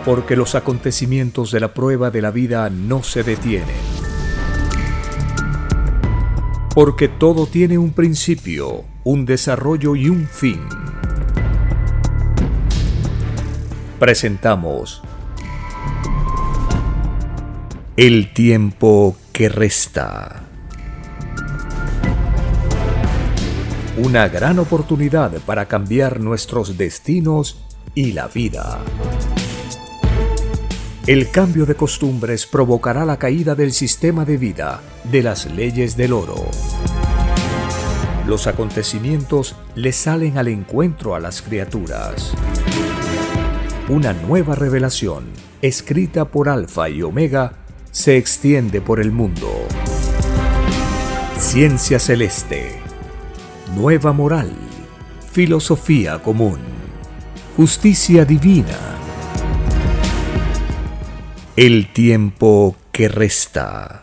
porque los acontecimientos de la prueba de la vida no se detienen. Porque todo tiene un principio, un desarrollo y un fin. Presentamos El tiempo que resta. Una gran oportunidad para cambiar nuestros destinos y la vida. El cambio de costumbres provocará la caída del sistema de vida, de las leyes del oro. Los acontecimientos le salen al encuentro a las criaturas. Una nueva revelación, escrita por Alfa y Omega, se extiende por el mundo. Ciencia celeste, nueva moral, filosofía común, justicia divina. El tiempo que resta.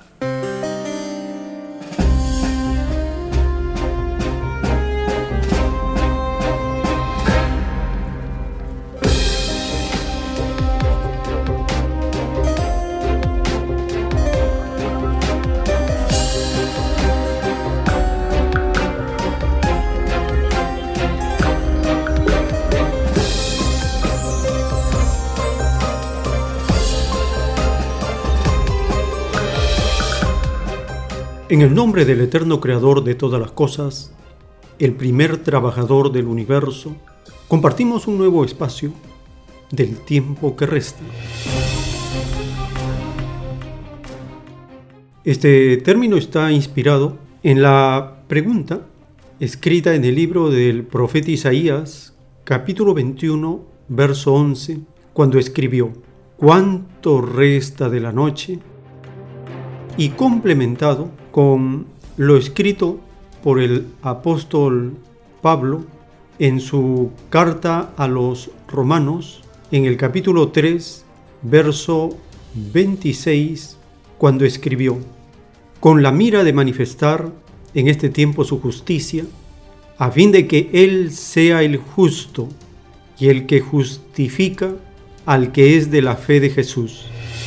En el nombre del eterno Creador de todas las cosas, el primer trabajador del universo, compartimos un nuevo espacio del tiempo que resta. Este término está inspirado en la pregunta escrita en el libro del profeta Isaías, capítulo 21, verso 11, cuando escribió: ¿cuánto resta de la noche? Y complementado con lo escrito por el apóstol Pablo en su carta a los Romanos, en el capítulo 3, verso 26, cuando escribió: con la mira de manifestar en este tiempo su justicia, a fin de que Él sea el justo y el que justifica al que es de la fe de Jesús.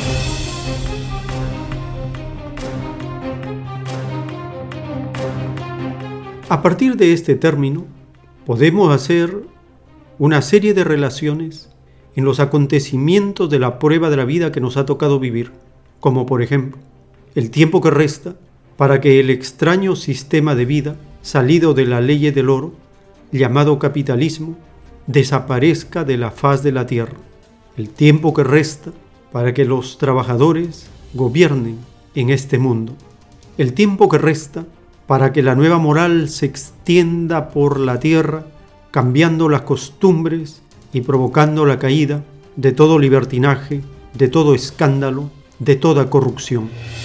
A partir de este término, podemos hacer una serie de relaciones en los acontecimientos de la prueba de la vida que nos ha tocado vivir, como por ejemplo, el tiempo que resta para que el extraño sistema de vida salido de la ley del oro, llamado capitalismo, desaparezca de la faz de la tierra. El tiempo que resta para que los trabajadores gobiernen en este mundo. El tiempo que resta para que la nueva moral se extienda por la tierra, cambiando las costumbres y provocando la caída de todo libertinaje, de todo escándalo, de toda corrupción.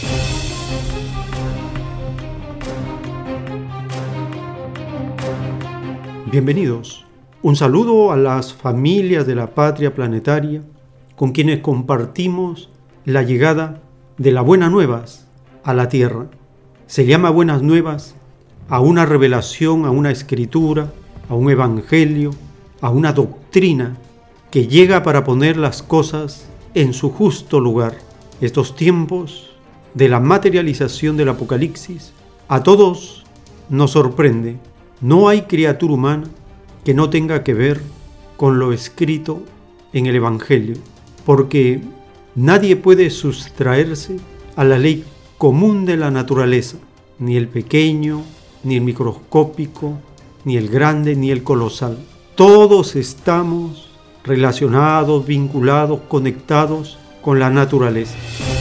Bienvenidos. Un saludo a las familias de la patria planetaria con quienes compartimos la llegada de las buenas nuevas a la tierra. Se llama buenas nuevas a una revelación, a una escritura, a un evangelio, a una doctrina que llega para poner las cosas en su justo lugar. Estos tiempos de la materialización del Apocalipsis a todos nos sorprende. No hay criatura humana que no tenga que ver con lo escrito en el evangelio, porque nadie puede sustraerse a la ley común de la naturaleza, ni el pequeño, ni el microscópico, ni el grande, ni el colosal. Todos estamos relacionados, vinculados, conectados con la naturaleza.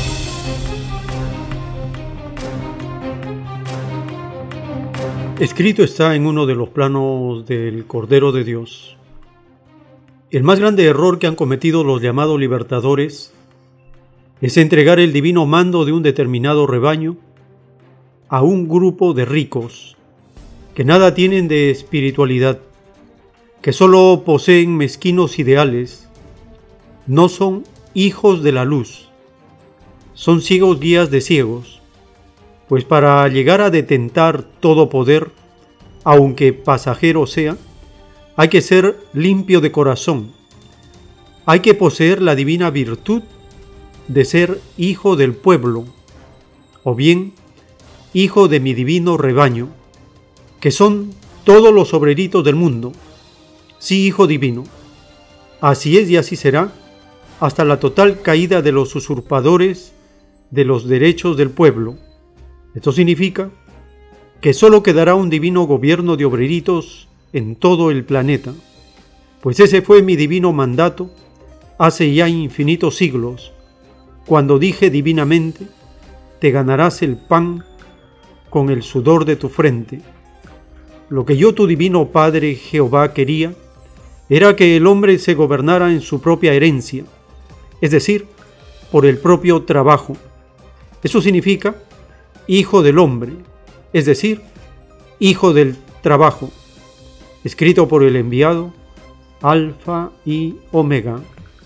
Escrito está en uno de los planos del Cordero de Dios. El más grande error que han cometido los llamados libertadores es entregar el divino mando de un determinado rebaño a un grupo de ricos que nada tienen de espiritualidad, que solo poseen mezquinos ideales, no son hijos de la luz, son ciegos guías de ciegos, pues para llegar a detentar todo poder, aunque pasajero sea, hay que ser limpio de corazón, hay que poseer la divina virtud de ser hijo del pueblo, o bien hijo de mi divino rebaño, que son todos los obreritos del mundo. Sí, hijo divino. Así es y así será, hasta la total caída de los usurpadores de los derechos del pueblo. Esto significa que solo quedará un divino gobierno de obreritos en todo el planeta, pues ese fue mi divino mandato hace ya infinitos siglos, cuando dije divinamente: te ganarás el pan con el sudor de tu frente. Lo que yo, tu divino Padre Jehová, quería era que el hombre se gobernara en su propia herencia, es decir, por el propio trabajo. Eso significa hijo del hombre, es decir, hijo del trabajo, escrito por el enviado Alfa y Omega.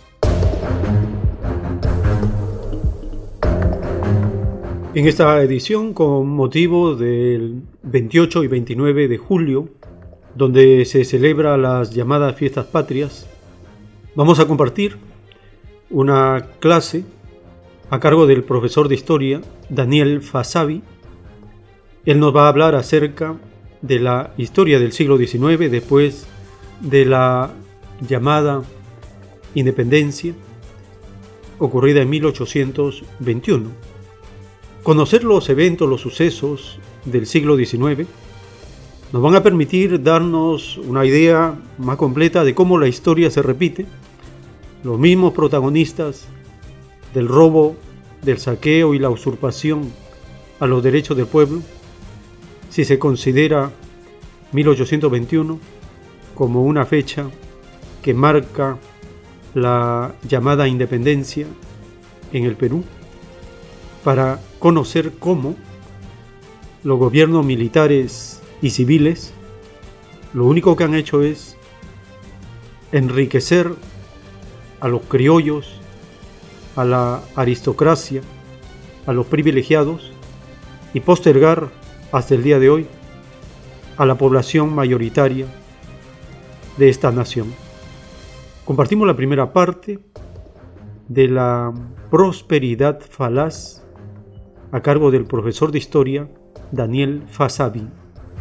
En esta edición, con motivo del 28 y 29 de julio, donde se celebra las llamadas fiestas patrias, vamos a compartir una clase a cargo del profesor de historia Daniel Fasabi. Él nos va a hablar acerca de la historia del siglo XIX después de la llamada independencia ocurrida en 1821. Conocer los eventos, los sucesos del siglo XIX nos van a permitir darnos una idea más completa de cómo la historia se repite. Los mismos protagonistas del robo, del saqueo y la usurpación a los derechos del pueblo, si se considera 1821 como una fecha que marca la llamada independencia en el Perú, para conocer cómo los gobiernos militares y civiles lo único que han hecho es enriquecer a los criollos, a la aristocracia, a los privilegiados, y postergar hasta el día de hoy a la población mayoritaria de esta nación. Compartimos la primera parte de la prosperidad falaz a cargo del profesor de historia Daniel Fasabi.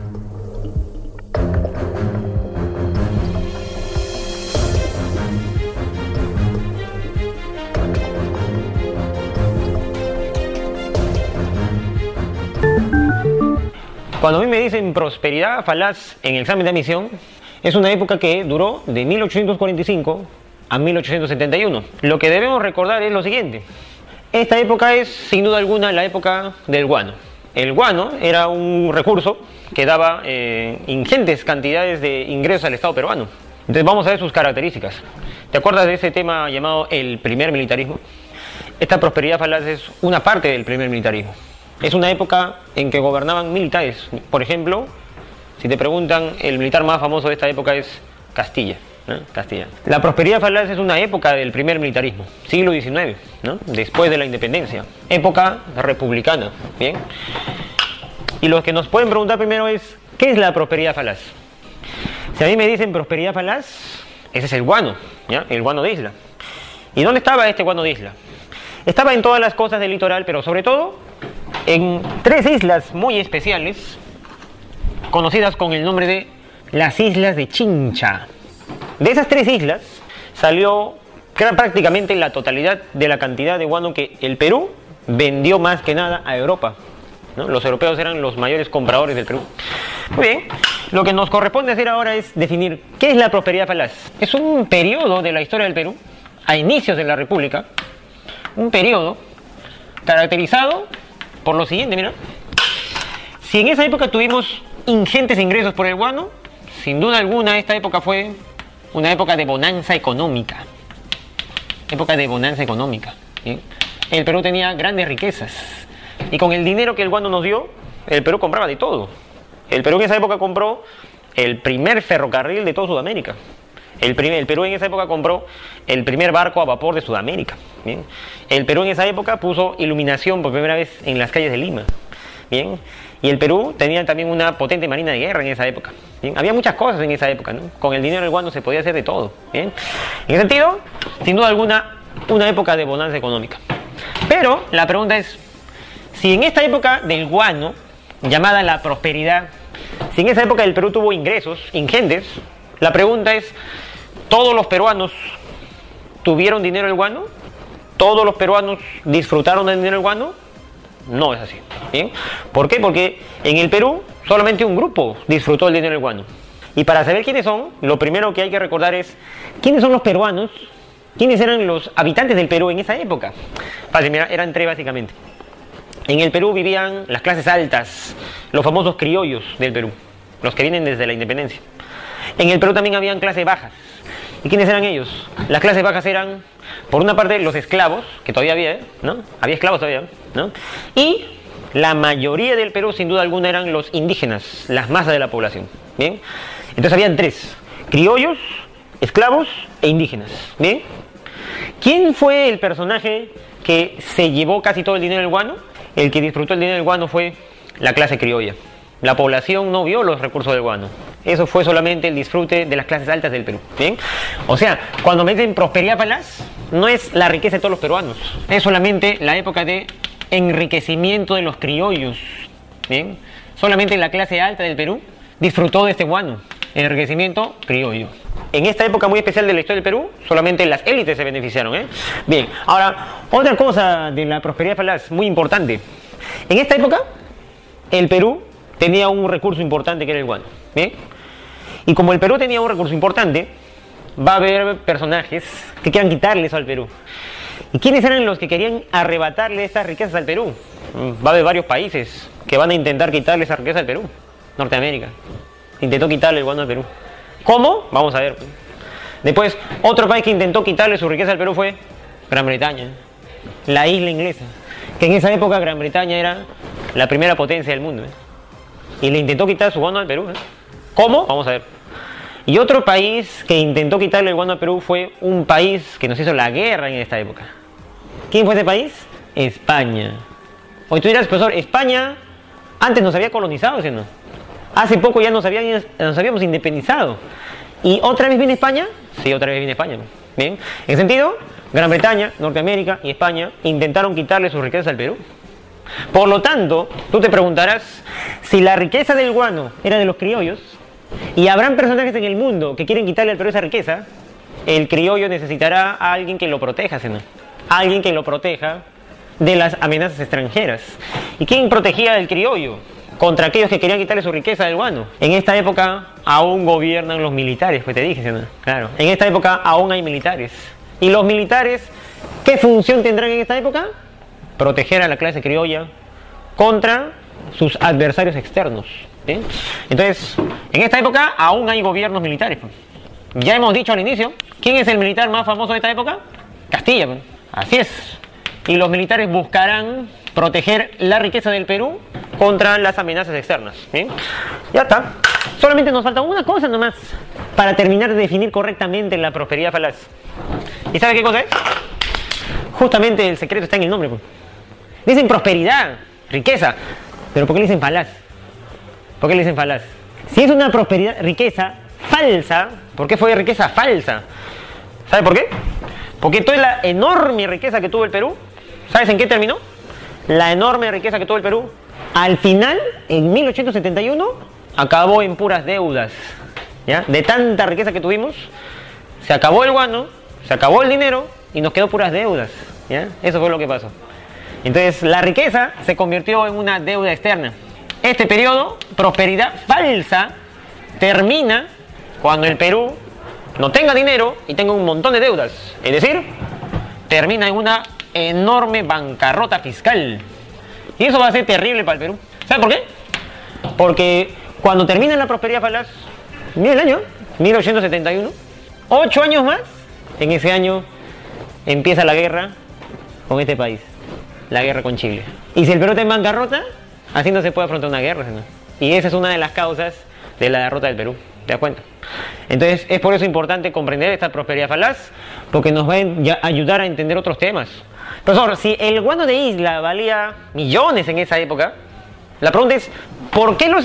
Cuando a mí me dicen prosperidad falaz en el examen de admisión, es una época que duró de 1845 a 1871. Lo que debemos recordar es lo siguiente. Esta época es, sin duda alguna, la época del guano. El guano era un recurso que daba ingentes cantidades de ingresos al Estado peruano. Entonces vamos a ver sus características. ¿Te acuerdas de ese tema llamado el primer militarismo? Esta prosperidad falaz es una parte del primer militarismo. Es una época en que gobernaban militares. Por ejemplo, si te preguntan, el militar más famoso de esta época es Castilla, ¿no? Castilla. La prosperidad falaz es una época del primer militarismo, siglo XIX, ¿no? Después de la independencia, época republicana, ¿bien? Y lo que nos pueden preguntar primero es, ¿qué es la prosperidad falaz? Si a mí me dicen prosperidad falaz, ese es el guano, ¿ya? El guano de Isla. ¿Y dónde estaba este guano de Isla? Estaba en todas las costas del litoral, pero sobre todo en tres islas muy especiales, conocidas con el nombre de las Islas de Chincha. De esas tres islas salió prácticamente la totalidad de la cantidad de guano que el Perú vendió más que nada a Europa, ¿no? Los europeos eran los mayores compradores del Perú. Muy bien, lo que nos corresponde hacer ahora es definir qué es la prosperidad falaz. Es un periodo de la historia del Perú, a inicios de la República, un periodo caracterizado por lo siguiente, mira. Si en esa época tuvimos ingentes ingresos por el guano, sin duda alguna esta época fue una época de bonanza económica. Época de bonanza económica, ¿sí? El Perú tenía grandes riquezas. Y con el dinero que el guano nos dio, el Perú compraba de todo. El Perú en esa época compró el primer ferrocarril de toda Sudamérica. El Perú en esa época compró el primer barco a vapor de Sudamérica. ¿Bien? El Perú en esa época puso iluminación por primera vez en las calles de Lima. ¿Bien? Y el Perú tenía también una potente marina de guerra en esa época. ¿Bien? Había muchas cosas en esa época, ¿no? Con el dinero del guano se podía hacer de todo. ¿Bien? En ese sentido, sin duda alguna, una época de bonanza económica. Pero la pregunta es, si en esta época del guano, llamada la prosperidad, si en esa época el Perú tuvo ingresos ingentes, la pregunta es, ¿todos los peruanos tuvieron dinero del guano? ¿Todos los peruanos disfrutaron del dinero del guano? No es así. ¿Bien? ¿Por qué? Porque en el Perú solamente un grupo disfrutó del dinero del guano. Y para saber quiénes son, lo primero que hay que recordar es quiénes son los peruanos, quiénes eran los habitantes del Perú en esa época. Fácil, mira, eran tres básicamente. En el Perú vivían las clases altas, los famosos criollos del Perú, los que vienen desde la independencia. En el Perú también habían clases bajas. ¿Y quiénes eran ellos? Las clases bajas eran, por una parte, los esclavos, que todavía había, ¿no? Había esclavos todavía, ¿no? Y la mayoría del Perú, sin duda alguna, eran los indígenas, las masas de la población. ¿Bien? Entonces habían tres: criollos, esclavos e indígenas. ¿Bien? ¿Quién fue el personaje que se llevó casi todo el dinero del guano? El que disfrutó el dinero del guano fue la clase criolla. La población no vio los recursos del guano. Eso fue solamente el disfrute de las clases altas del Perú. ¿Bien? O sea, cuando me dicen prosperidad falaz, no es la riqueza de todos los peruanos. Es solamente la época de enriquecimiento de los criollos. ¿Bien? Solamente la clase alta del Perú disfrutó de este guano. Enriquecimiento criollo. En esta época muy especial de la historia del Perú, solamente las élites se beneficiaron. Bien, ahora, otra cosa de la prosperidad falaz muy importante. En esta época, el Perú tenía un recurso importante que era el guano. ¿Bien? Y como el Perú tenía un recurso importante, va a haber personajes que quieran quitarle eso al Perú. ¿Y quiénes eran los que querían arrebatarle estas riquezas al Perú? Va a haber varios países que van a intentar quitarle esa riqueza al Perú. Norteamérica intentó quitarle el guano al Perú. ¿Cómo? Vamos a ver. Después, otro país que intentó quitarle su riqueza al Perú fue Gran Bretaña, la isla inglesa, que en esa época Gran Bretaña era la primera potencia del mundo. Y le intentó quitar su guano al Perú. ¿Cómo? Vamos a ver. Y otro país que intentó quitarle el guano al Perú fue un país que nos hizo la guerra en esta época. ¿Quién fue ese país? España. Hoy tú dirás, profesor, España antes nos había colonizado, ¿sí o no? Hace poco ya nos habíamos independizado. ¿Y otra vez viene España? Sí, otra vez viene España. Bien. En ese sentido, Gran Bretaña, Norteamérica y España intentaron quitarle sus riquezas al Perú. Por lo tanto, tú te preguntarás, si la riqueza del guano era de los criollos, y habrán personajes en el mundo que quieren quitarle al Perú esa riqueza, el criollo necesitará a alguien que lo proteja, ¿sí no? Alguien que lo proteja de las amenazas extranjeras. ¿Y quién protegía al criollo contra aquellos que querían quitarle su riqueza del guano? En esta época aún gobiernan los militares, pues te dije, ¿sí no? Claro, en esta época aún hay militares. ¿Y los militares qué función tendrán en esta época? Proteger a la clase criolla contra sus adversarios externos. ¿Sí? Entonces, en esta época aún hay gobiernos militares. Ya hemos dicho al inicio, ¿quién es el militar más famoso de esta época? Castilla. Así es. Y los militares buscarán proteger la riqueza del Perú contra las amenazas externas. ¿Sí? Ya está. Solamente nos falta una cosa nomás para terminar de definir correctamente la prosperidad falaz. ¿Y sabe qué cosa es? Justamente el secreto está en el nombre. Dicen prosperidad, riqueza, pero ¿por qué le dicen falaz? ¿Por qué le dicen falaz? Si es una prosperidad, riqueza falsa, ¿por qué fue riqueza falsa? ¿Sabe por qué? Porque toda la enorme riqueza que tuvo el Perú, ¿sabes en qué terminó? La enorme riqueza que tuvo el Perú, al final, en 1871, acabó en puras deudas. ¿Ya? De tanta riqueza que tuvimos, se acabó el guano, se acabó el dinero y nos quedó puras deudas. ¿Ya? Eso fue lo que pasó. Entonces, la riqueza se convirtió en una deuda externa. Este periodo, prosperidad falsa, termina cuando el Perú no tenga dinero y tenga un montón de deudas. Es decir, termina en una enorme bancarrota fiscal. Y eso va a ser terrible para el Perú. ¿Sabe por qué? Porque cuando termina la prosperidad falaz, mira el año, 1871, 8 años más, en ese año empieza la guerra con este país. La guerra con Chile. Y si el Perú está en bancarrota, así no se puede afrontar una guerra, ¿no? Y esa es una de las causas de la derrota del Perú. ¿Te das cuenta? Entonces es por eso importante comprender esta prosperidad falaz, porque nos va a ayudar a entender otros temas. Profesor, si el guano de isla valía millones en esa época, La pregunta es, ¿por qué los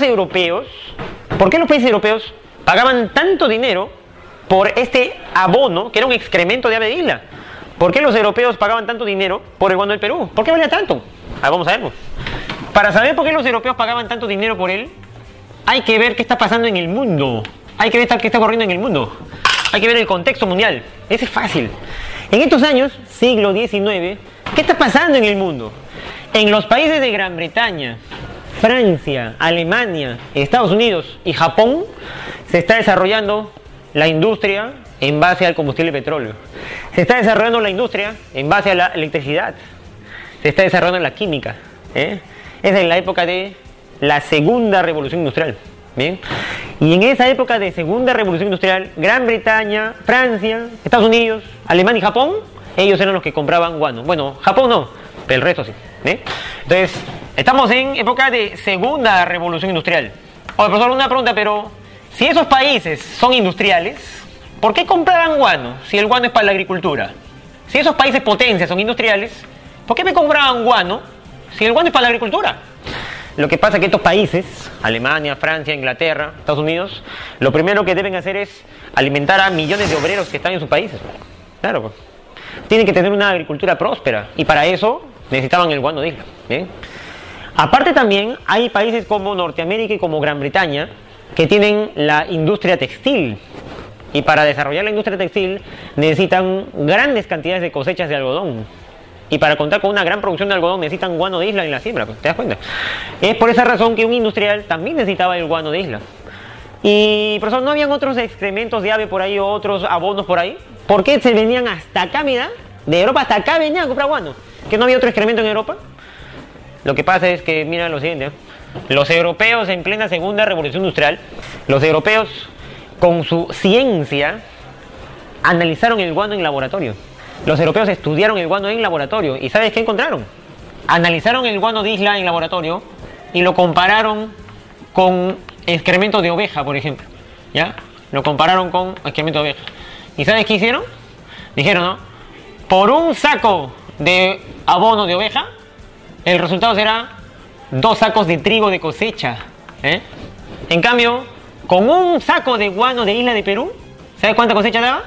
países europeos pagaban tanto dinero por este abono, que era un excremento de ave de isla? ¿Por qué los europeos pagaban tanto dinero por el guano del Perú? ¿Por qué valía tanto? Vamos a ver. Para saber por qué los europeos pagaban tanto dinero por él, hay que ver qué está pasando en el mundo. Hay que ver qué está ocurriendo en el mundo. Hay que ver el contexto mundial. Ese es fácil. En estos años, siglo XIX, ¿qué está pasando en el mundo? En los países de Gran Bretaña, Francia, Alemania, Estados Unidos y Japón, se está desarrollando la industria en base al combustible petróleo. Se está desarrollando la industria en base a la electricidad. Se está desarrollando la química. Es en la época de la segunda revolución industrial. ¿Bien? Y en esa época de segunda revolución industrial, Gran Bretaña, Francia, Estados Unidos, Alemania y Japón, ellos eran los que compraban guano. Bueno, Japón no, pero el resto sí. Entonces, estamos en época de segunda revolución industrial. Oye, profesor, una pregunta, pero si esos países son industriales, ¿por qué compraban guano si el guano es para la agricultura? Si esos países potencias son industriales, ¿por qué me compraban guano si el guano es para la agricultura? Lo que pasa es que estos países, Alemania, Francia, Inglaterra, Estados Unidos, lo primero que deben hacer es alimentar a millones de obreros que están en sus países. Claro, pues. Tienen que tener una agricultura próspera y para eso necesitaban el guano de isla. ¿Bien? Aparte también hay países como Norteamérica y como Gran Bretaña que tienen la industria textil. Y para desarrollar la industria textil necesitan grandes cantidades de cosechas de algodón. Y para contar con una gran producción de algodón necesitan guano de isla en la siembra, ¿te das cuenta? Es por esa razón que un industrial también necesitaba el guano de isla. Y, profesor, ¿no habían otros excrementos de ave por ahí o otros abonos por ahí? ¿Por qué se venían hasta acá, mira? De Europa hasta acá venían a comprar guano. ¿Que no había otro excremento en Europa? Lo que pasa es que, mira lo siguiente, los europeos en plena segunda revolución industrial, los europeos con su ciencia analizaron el guano en laboratorio. Los europeos estudiaron el guano en laboratorio. ¿Y sabes qué encontraron? Analizaron el guano de isla en laboratorio y lo compararon con excremento de oveja, por ejemplo. ¿Ya? Lo compararon con excremento de oveja. ¿Y sabes qué hicieron? Dijeron, ¿no? Por un saco de abono de oveja, el resultado será 2 sacos de trigo de cosecha. En cambio, con un saco de guano de isla de Perú, ¿sabes cuánta cosecha daba?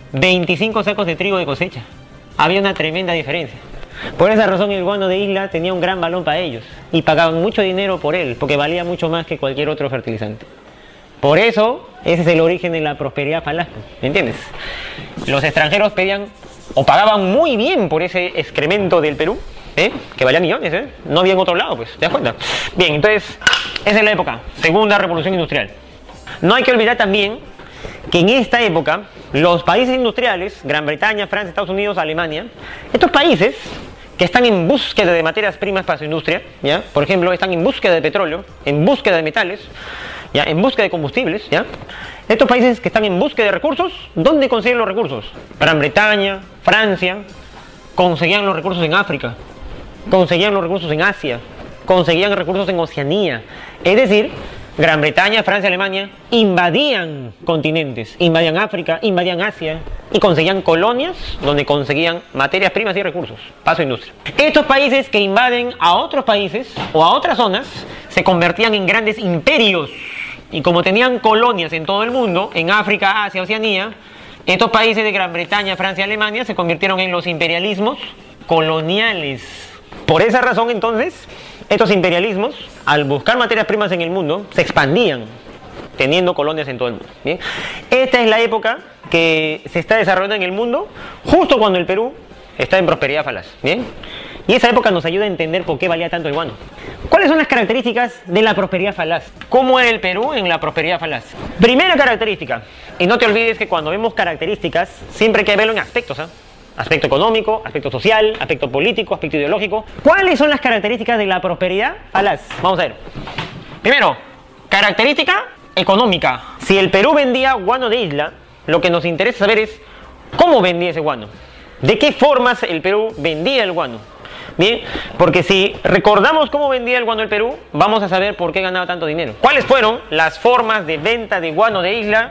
25 sacos de trigo de cosecha. Había una tremenda diferencia. Por esa razón el guano de isla tenía un gran valor para ellos y pagaban mucho dinero por él porque valía mucho más que cualquier otro fertilizante. Por eso ese es el origen de la prosperidad falaz, ¿me entiendes? Los extranjeros pedían o pagaban muy bien por ese excremento del Perú, que valía millones, no había en otro lado, pues, ¿te das cuenta? Bien, entonces esa es la época, segunda revolución industrial. No hay que olvidar también que en esta época los países industriales, Gran Bretaña, Francia, Estados Unidos, Alemania, estos países que están en búsqueda de materias primas para su industria, ¿ya? Por ejemplo, están en búsqueda de petróleo, en búsqueda de metales, ¿ya? En búsqueda de combustibles, ¿ya? Estos países que están en búsqueda de recursos, ¿dónde consiguen los recursos? Gran Bretaña, Francia, conseguían los recursos en África, conseguían los recursos en Asia, conseguían recursos en Oceanía, es decir, Gran Bretaña, Francia, Alemania invadían continentes, invadían África, invadían Asia y conseguían colonias donde conseguían materias primas y recursos para su industria. Estos países que invaden a otros países o a otras zonas se convertían en grandes imperios y como tenían colonias en todo el mundo, en África, Asia, Oceanía, estos países de Gran Bretaña, Francia y Alemania se convirtieron en los imperialismos coloniales. Por esa razón entonces estos imperialismos, al buscar materias primas en el mundo, se expandían, teniendo colonias en todo el mundo. ¿Bien? Esta es la época que se está desarrollando en el mundo, justo cuando el Perú está en prosperidad falaz. ¿Bien? Y esa época nos ayuda a entender por qué valía tanto el guano. ¿Cuáles son las características de la prosperidad falaz? ¿Cómo era el Perú en la prosperidad falaz? Primera característica, y no te olvides que cuando vemos características, siempre hay que verlo en aspectos, aspecto económico, aspecto social, aspecto político, aspecto ideológico. ¿Cuáles son las características de la prosperidad falaz? Vamos a ver. Primero, característica económica. Si el Perú vendía guano de isla, lo que nos interesa saber es cómo vendía ese guano. ¿De qué formas el Perú vendía el guano? Bien, porque si recordamos cómo vendía el guano el Perú, vamos a saber por qué ganaba tanto dinero. ¿Cuáles fueron las formas de venta de guano de isla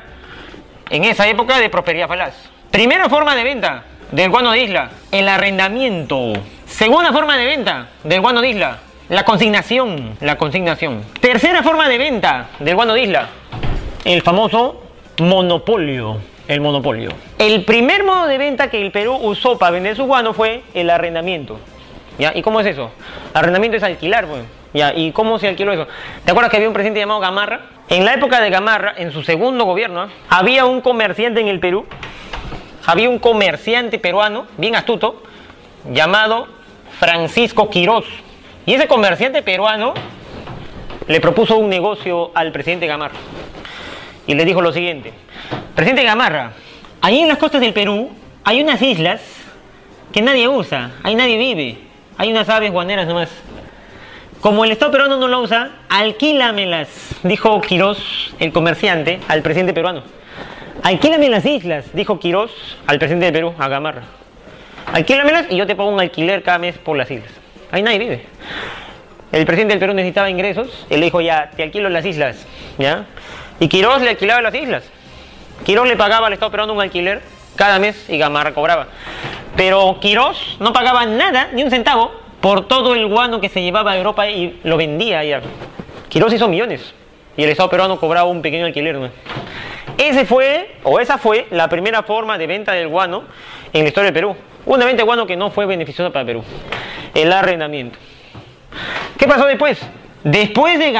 en esa época de prosperidad falaz? Primera forma de venta del guano de isla, el arrendamiento. Segunda forma de venta del guano de isla, La consignación. Tercera forma de venta del guano de isla. El famoso monopolio. El monopolio. El primer modo de venta que el Perú usó para vender su guano fue el arrendamiento. ¿Ya? ¿Y cómo es eso? Arrendamiento es alquilar, pues. ¿Ya? ¿Y cómo se alquiló eso? ¿Te acuerdas que había un presidente llamado Gamarra? En la época de Gamarra, en su segundo gobierno, había un comerciante en el Perú. Había un comerciante peruano, bien astuto, llamado Francisco Quirós. Y ese comerciante peruano le propuso un negocio al presidente Gamarra. Y le dijo lo siguiente: presidente Gamarra, ahí en las costas del Perú hay unas islas que nadie usa, ahí nadie vive, hay unas aves guaneras nomás. Como el Estado peruano no lo usa, alquílamelas, dijo Quirós, el comerciante, al presidente peruano. Alquílame las islas, dijo Quirós al presidente de Perú, a Gamarra. Alquílamelas y yo te pago un alquiler cada mes por las islas. Ahí nadie vive. El presidente del Perú necesitaba ingresos, él le dijo, ya, te alquilo las islas, ¿ya? Y Quirós le alquilaba las islas. Quirós le pagaba al Estado peruano un alquiler cada mes y Gamarra cobraba. Pero Quirós no pagaba nada, ni un centavo, por todo el guano que se llevaba a Europa y lo vendía allá. Quirós hizo millones y el Estado peruano cobraba un pequeño alquiler, ¿no? Esa fue la primera forma de venta del guano en la historia del Perú. Una venta de guano que no fue beneficiosa para Perú. El arrendamiento. ¿Qué pasó después? Después de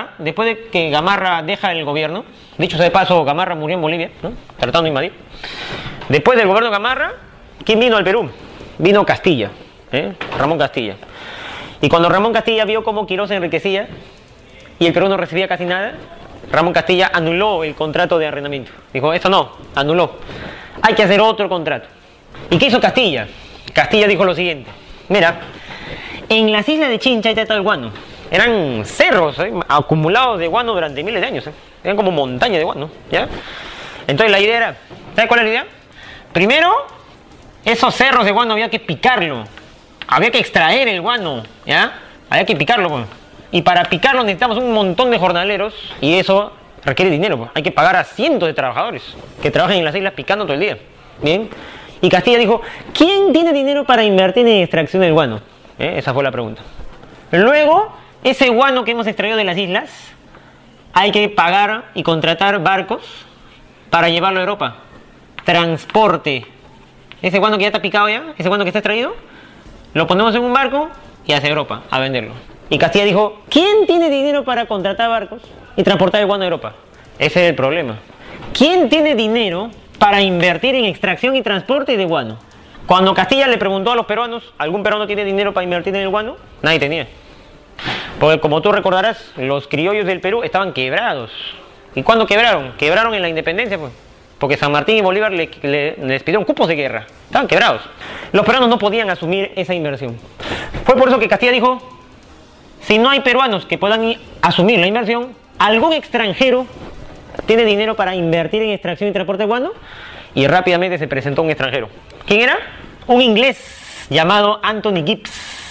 que Gamarra deja el gobierno, dicho sea de paso, Gamarra murió en Bolivia, ¿no? Tratando de invadir. Después del gobierno de Gamarra, ¿quién vino al Perú? Vino Castilla, Ramón Castilla. Y cuando Ramón Castilla vio cómo Quirós se enriquecía y el Perú no recibía casi nada, Ramón Castilla anuló el contrato de arrendamiento. Dijo, esto no, anuló. Hay que hacer otro contrato. ¿Y qué hizo Castilla? Castilla dijo lo siguiente: mira, en las islas de Chincha hay tratado el guano. Eran cerros acumulados de guano durante miles de años. Eran como montañas de guano, ¿ya? Entonces la idea era, ¿sabes cuál es la idea? Primero, esos cerros de guano había que picarlo. Había que extraer el guano, ¿ya? Había que picarlo, pues. Y para picarlo necesitamos un montón de jornaleros y eso requiere dinero, pues. Hay que pagar a cientos de trabajadores que trabajan en las islas picando todo el día. Bien. Y Castilla dijo, ¿quién tiene dinero para invertir en extracción del guano? Esa fue la pregunta. Luego, ese guano que hemos extraído de las islas, hay que pagar y contratar barcos para llevarlo a Europa. Transporte. Ese guano que ya está picado ya, ese guano que está extraído, lo ponemos en un barco y hacia Europa a venderlo. Y Castilla dijo, ¿quién tiene dinero para contratar barcos y transportar el guano a Europa? Ese es el problema. ¿Quién tiene dinero para invertir en extracción y transporte de guano? Cuando Castilla le preguntó a los peruanos, ¿algún peruano tiene dinero para invertir en el guano? Nadie tenía. Porque como tú recordarás, los criollos del Perú estaban quebrados. ¿Y cuándo quebraron? Quebraron en la independencia, pues. Porque San Martín y Bolívar les pidieron cupos de guerra. Estaban quebrados. Los peruanos no podían asumir esa inversión. Fue por eso que Castilla dijo, si no hay peruanos que puedan asumir la inversión, algún extranjero tiene dinero para invertir en extracción y transporte de guano. Y rápidamente se presentó un extranjero. ¿Quién era? Un inglés llamado Anthony Gibbs.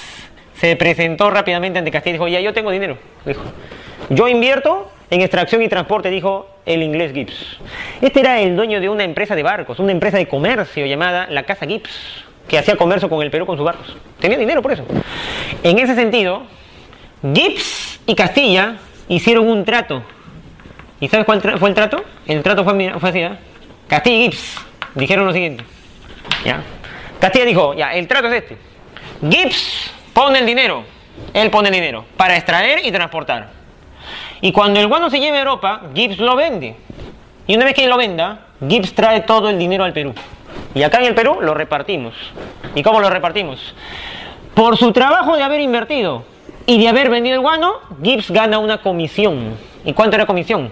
Se presentó rápidamente ante Castilla y dijo, ya, yo tengo dinero. Dijo, yo invierto en extracción y transporte, dijo el inglés Gibbs. Este era el dueño de una empresa de barcos, una empresa de comercio llamada la Casa Gibbs, que hacía comercio con el Perú con sus barcos. Tenía dinero por eso. En ese sentido, Gibbs y Castilla hicieron un trato. ¿Y sabes cuál fue el trato? El trato fue así, ¿eh? Castilla y Gibbs dijeron lo siguiente, ¿ya? Castilla dijo, ya, el trato es este. Gibbs pone el dinero, él pone el dinero para extraer y transportar. Y cuando el guano se lleve a Europa, Gibbs lo vende. Y una vez que lo venda, Gibbs trae todo el dinero al Perú. Y acá en el Perú lo repartimos. ¿Y cómo lo repartimos? Por su trabajo de haber invertido y de haber vendido el guano, Gibbs gana una comisión. ¿Y cuánto era comisión?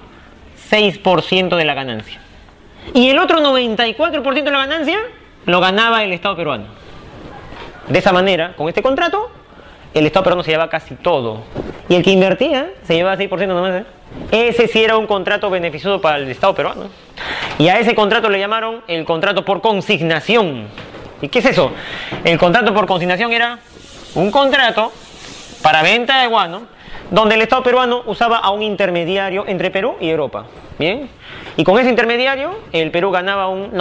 6% de la ganancia. Y el otro 94% de la ganancia lo ganaba el Estado peruano. De esa manera, con este contrato, el Estado peruano se llevaba casi todo. Y el que invertía se llevaba 6% nomás. Ese sí era un contrato beneficioso para el Estado peruano. Y a ese contrato le llamaron el contrato por consignación. ¿Y qué es eso? El contrato por consignación era un contrato para venta de guano donde el Estado peruano usaba a un intermediario entre Perú y Europa. ¿Bien? Y con ese intermediario, el Perú ganaba un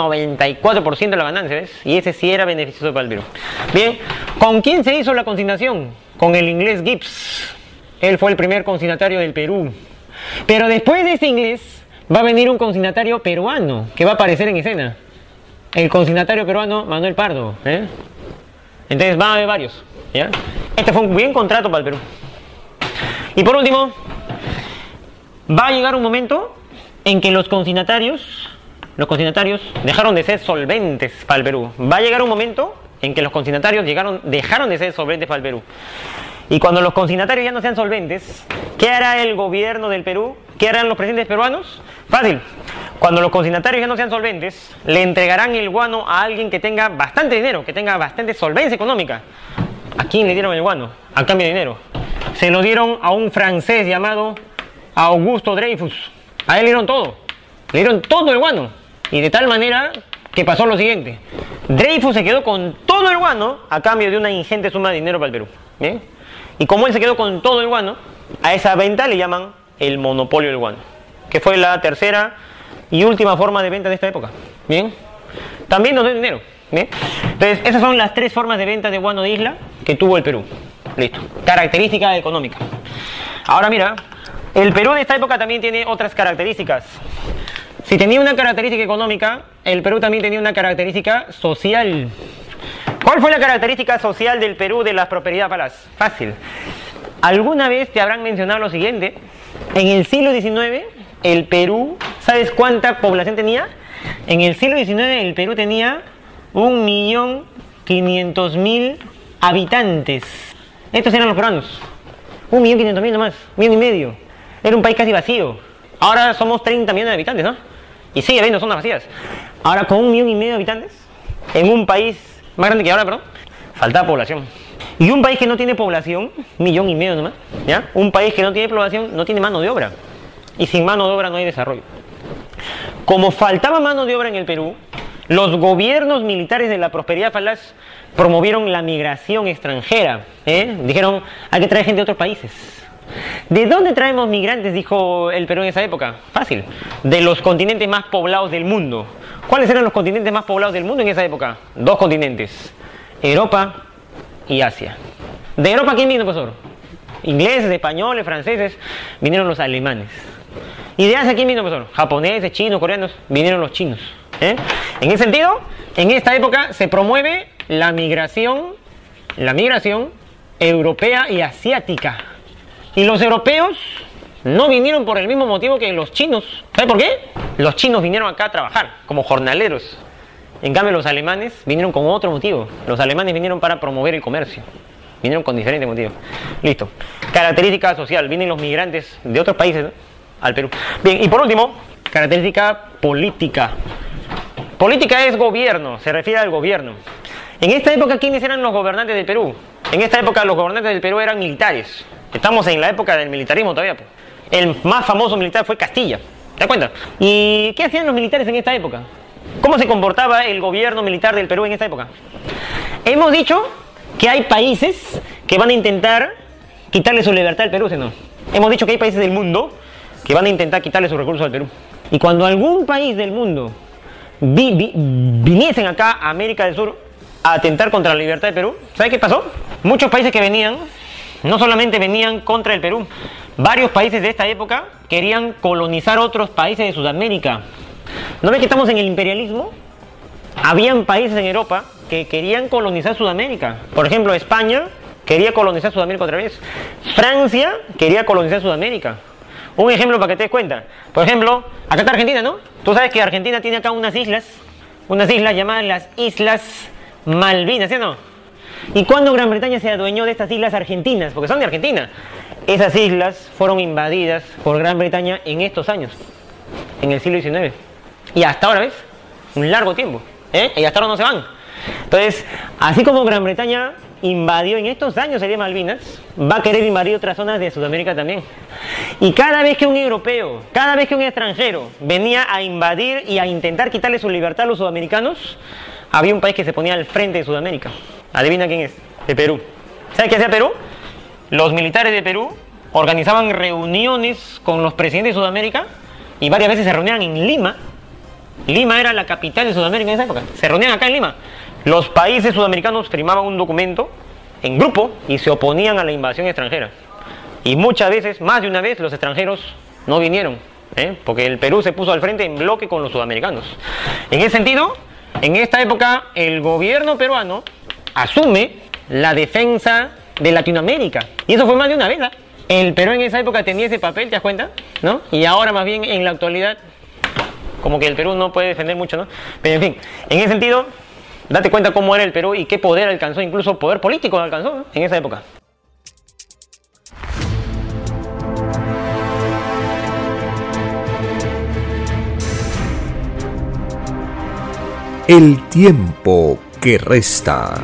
94% de la ganancia, ¿ves? Y ese sí era beneficioso para el Perú. Bien, ¿con quién se hizo la consignación? con el inglés Gibbs. Él fue el primer consignatario del Perú. Pero después de este inglés va a venir un consignatario peruano que va a aparecer en escena. El consignatario peruano Manuel Pardo. Entonces van a haber varios, ¿ya? Este fue un buen contrato para el Perú. Y por último, va a llegar un momento en que los consignatarios dejaron de ser solventes para el Perú. Va a llegar un momento en que los consignatarios dejaron de ser solventes para el Perú. Y cuando los consignatarios ya no sean solventes, ¿qué hará el gobierno del Perú? ¿Qué harán los presidentes peruanos? Fácil. Cuando los consignatarios ya no sean solventes, le entregarán el guano a alguien que tenga bastante dinero, que tenga bastante solvencia económica. ¿A quién le dieron el guano? A cambio de dinero. Se lo dieron a un francés llamado Augusto Dreyfus. A él le dieron todo. Le dieron todo el guano. Y de tal manera que pasó lo siguiente. Dreyfus se quedó con todo el guano a cambio de una ingente suma de dinero para el Perú. ¿Bien? Y como él se quedó con todo el guano, a esa venta le llaman el monopolio del guano, que fue la tercera y última forma de venta de esta época. ¿Bien? También nos dio dinero. ¿Bien? Entonces, esas son las tres formas de venta de guano de isla que tuvo el Perú. Listo. Característica económica. Ahora mira, el Perú de esta época también tiene otras características. Si tenía una característica económica, el Perú también tenía una característica social. ¿Cuál fue la característica social del Perú de las prosperidad falaz? Fácil. ¿Alguna vez te habrán mencionado lo siguiente? En el siglo XIX, el Perú, ¿sabes cuánta población tenía? En el siglo XIX, el Perú tenía 1.500.000 habitantes. Estos eran los peruanos. 1.500.000 nomás, 1.500.000. Era un país casi vacío. Ahora somos 30 millones de habitantes, ¿no? Y sigue habiendo zonas vacías. Ahora con 1,5 millones de habitantes, en un país más grande que ahora, perdón, falta población. Y un país que no tiene población, 1,5 millones nomás, ¿ya? Un país que no tiene población no tiene mano de obra. Y sin mano de obra no hay desarrollo. Como faltaba mano de obra en el Perú, los gobiernos militares de la prosperidad falaz promovieron la migración extranjera. Dijeron, hay que traer gente de otros países. ¿De dónde traemos migrantes? Dijo el Perú en esa época. Fácil. De los continentes más poblados del mundo. ¿Cuáles eran los continentes más poblados del mundo en esa época? 2 continentes. Europa y Asia. ¿De Europa quién vino, profesor? Ingleses, españoles, franceses. Vinieron los alemanes. ¿Y de Asia quién vino, profesor? Japoneses, chinos, coreanos. Vinieron los chinos. En ese sentido, en esta época se promueve la migración europea y asiática. Y los europeos no vinieron por el mismo motivo que los chinos. ¿Sabe por qué? Los chinos vinieron acá a trabajar como jornaleros. En cambio, los alemanes vinieron con otro motivo. Los alemanes vinieron para promover el comercio. Vinieron con diferentes motivos. Listo. Característica social. Vienen los migrantes de otros países, ¿no?, al Perú. Bien, y por último, característica política. Política es gobierno, se refiere al gobierno. En esta época, ¿quiénes eran los gobernantes del Perú? En esta época, los gobernantes del Perú eran militares. Estamos en la época del militarismo todavía. El más famoso militar fue Castilla. ¿Te das cuenta? ¿Y qué hacían los militares en esta época? ¿Cómo se comportaba el gobierno militar del Perú en esta época? Hemos dicho que hay países que van a intentar quitarle su libertad al Perú, ¿sí no? Hemos dicho que hay países del mundo que van a intentar quitarle sus recursos al Perú. Y cuando algún país del mundo viniesen acá a América del Sur a atentar contra la libertad del Perú, ¿sabe qué pasó? Muchos países que venían, no solamente venían contra el Perú, varios países de esta época querían colonizar otros países de Sudamérica. ¿No ves que estamos en el imperialismo? Habían países en Europa que querían colonizar Sudamérica. Por ejemplo, España quería colonizar Sudamérica otra vez. Francia quería colonizar Sudamérica. Un ejemplo para que te des cuenta. Por ejemplo, acá está Argentina, ¿no? Tú sabes que Argentina tiene acá unas islas llamadas las Islas Malvinas, ¿sí o no? ¿Y cuándo Gran Bretaña se adueñó de estas islas argentinas? Porque son de Argentina. Esas islas fueron invadidas por Gran Bretaña en estos años, en el siglo XIX. Y hasta ahora, ¿ves? Un largo tiempo. Y hasta ahora no se van. Entonces, así como Gran Bretaña invadió en estos años sería Malvinas, va a querer invadir otras zonas de Sudamérica también. Y cada vez que un europeo, cada vez que un extranjero venía a invadir y a intentar quitarle su libertad a los sudamericanos, había un país que se ponía al frente de Sudamérica. Adivina quién es. De Perú. ¿Sabes qué hacía Perú? Los militares de Perú organizaban reuniones con los presidentes de Sudamérica y varias veces se reunían en Lima. Lima era la capital de Sudamérica en esa época. Se reunían acá en Lima. Los países sudamericanos firmaban un documento en grupo y se oponían a la invasión extranjera. Y muchas veces, más de una vez, los extranjeros no vinieron, porque el Perú se puso al frente en bloque con los sudamericanos. En ese sentido, en esta época, el gobierno peruano asume la defensa de Latinoamérica. Y eso fue más de una vez, ¿eh? El Perú en esa época tenía ese papel, ¿te das cuenta? ¿No? Y ahora más bien en la actualidad, como que el Perú no puede defender mucho, ¿no? Pero en fin, en ese sentido, date cuenta cómo era el Perú y qué poder alcanzó, incluso poder político alcanzó, ¿no? En esa época. El tiempo que resta.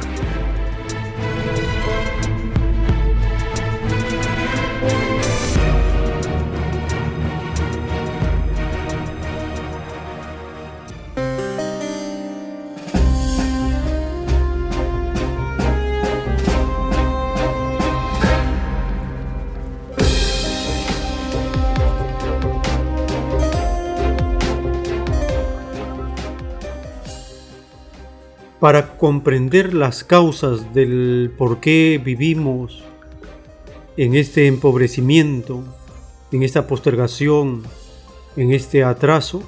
Para comprender las causas del por qué vivimos en este empobrecimiento, en esta postergación, en este atraso,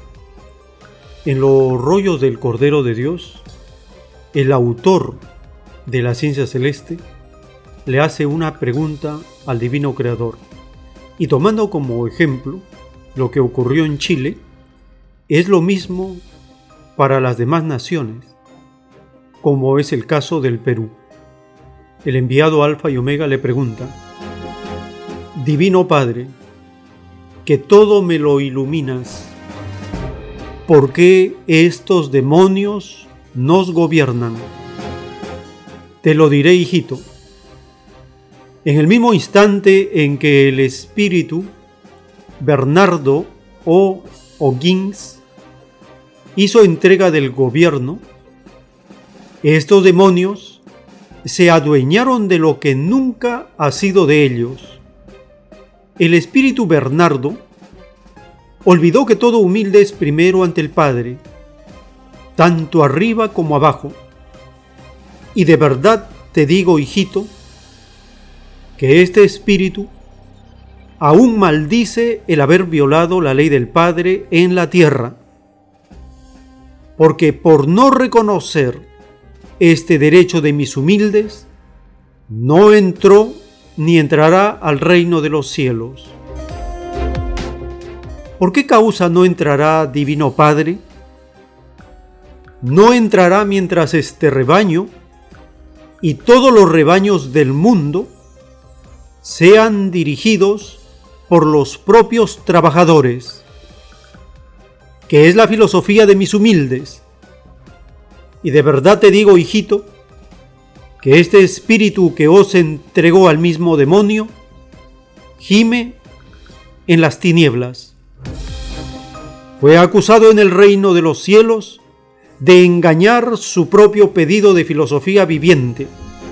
en los rollos del Cordero de Dios, el autor de la ciencia celeste le hace una pregunta al Divino Creador. Y tomando como ejemplo lo que ocurrió en Chile, es lo mismo para las demás naciones, como es el caso del Perú. El enviado Alfa y Omega le pregunta: Divino Padre, que todo me lo iluminas, ¿por qué estos demonios nos gobiernan? Te lo diré, hijito. En el mismo instante en que el espíritu Bernardo o O'Higgins hizo entrega del gobierno, estos demonios se adueñaron de lo que nunca ha sido de ellos. El espíritu Bernardo olvidó que todo humilde es primero ante el Padre, tanto arriba como abajo. Y de verdad te digo, hijito, que este espíritu aún maldice el haber violado la ley del Padre en la tierra, porque por no reconocer este derecho de mis humildes, no entró ni entrará al reino de los cielos. ¿Por qué causa no entrará, Divino Padre? No entrará mientras este rebaño y todos los rebaños del mundo sean dirigidos por los propios trabajadores, que es la filosofía de mis humildes. Y de verdad te digo, hijito, que este espíritu que os entregó al mismo demonio gime en las tinieblas. Fue acusado en el reino de los cielos de engañar su propio pedido de filosofía viviente.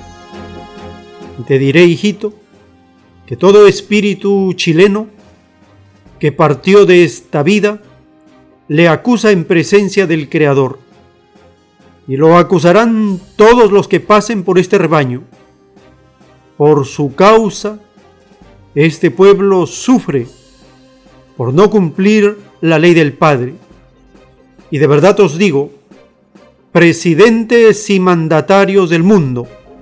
Y te diré, hijito, que todo espíritu chileno que partió de esta vida le acusa en presencia del Creador. Y lo acusarán todos los que pasen por este rebaño. Por su causa, este pueblo sufre por no cumplir la ley del Padre. Y de verdad os digo, presidentes y mandatarios del mundo,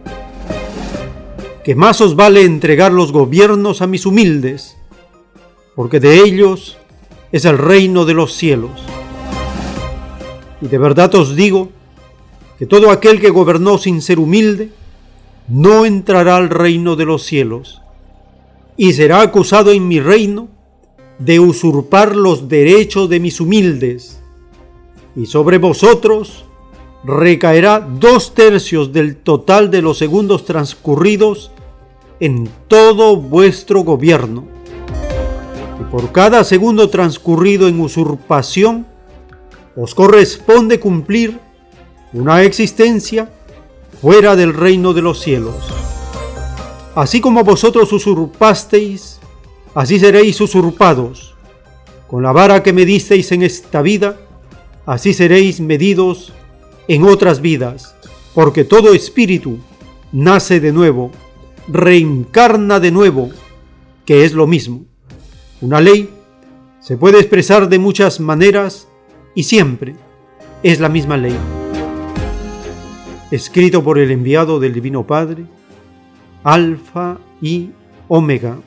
que más os vale entregar los gobiernos a mis humildes, porque de ellos es el reino de los cielos. Y de verdad os digo que todo aquel que gobernó sin ser humilde no entrará al reino de los cielos, y será acusado en mi reino de usurpar los derechos de mis humildes, y sobre vosotros recaerá 2/3 del total de los segundos transcurridos en todo vuestro gobierno. Y por cada segundo transcurrido en usurpación, os corresponde cumplir una existencia fuera del reino de los cielos. Así como vosotros usurpasteis, así seréis usurpados. Con la vara que medisteis en esta vida, así seréis medidos en otras vidas, porque todo espíritu nace de nuevo, reencarna de nuevo, que es lo mismo. Una ley se puede expresar de muchas maneras y siempre es la misma ley. Escrito por el enviado del Divino Padre, Alfa y Omega.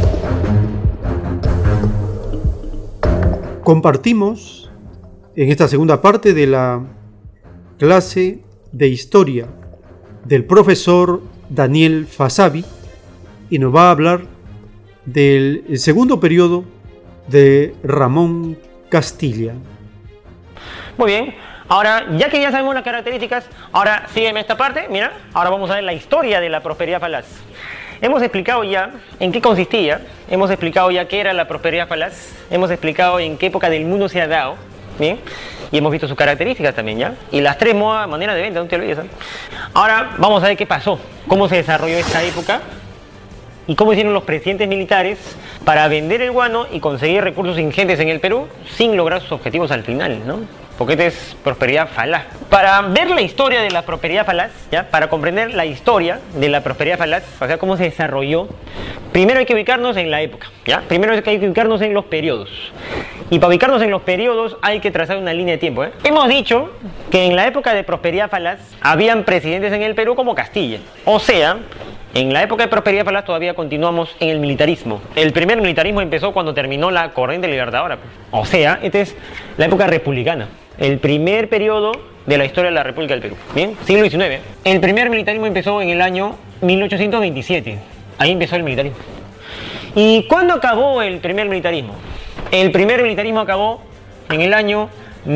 Compartimos en esta segunda parte de la clase de historia del profesor Daniel Fasabi y nos va a hablar del segundo periodo de Ramón Castilla. Muy bien, ahora ya que ya sabemos las características, ahora sígueme esta parte, mira, ahora vamos a ver la historia de la prosperidad falaz. Hemos explicado ya en qué consistía, hemos explicado ya qué era la prosperidad falaz, hemos explicado en qué época del mundo se ha dado, ¿bien? Y hemos visto sus características también, ¿ya? Y las tres maneras de venta, no te olvides, ¿eh? Ahora vamos a ver qué pasó, cómo se desarrolló esta época y cómo hicieron los presidentes militares para vender el guano y conseguir recursos ingentes en el Perú sin lograr sus objetivos al final, ¿no? Porque esta es prosperidad falaz. Para ver la historia de la prosperidad falaz, ¿ya? Para comprender la historia de la prosperidad falaz, o sea, cómo se desarrolló, primero hay que ubicarnos en la época, ¿ya? Primero hay que ubicarnos en los periodos. Y para ubicarnos en los periodos hay que trazar una línea de tiempo, ¿eh? Hemos dicho que en la época de prosperidad falaz habían presidentes en el Perú como Castilla. O sea, en la época de prosperidad falaz todavía continuamos en el militarismo. El primer militarismo empezó cuando terminó la corriente libertadora. O sea, esta es la época republicana. El primer periodo de la historia de la República del Perú. Bien, siglo XIX. El primer militarismo empezó en el año 1827. Ahí empezó el militarismo. ¿Y cuándo acabó el primer militarismo? El primer militarismo acabó en el año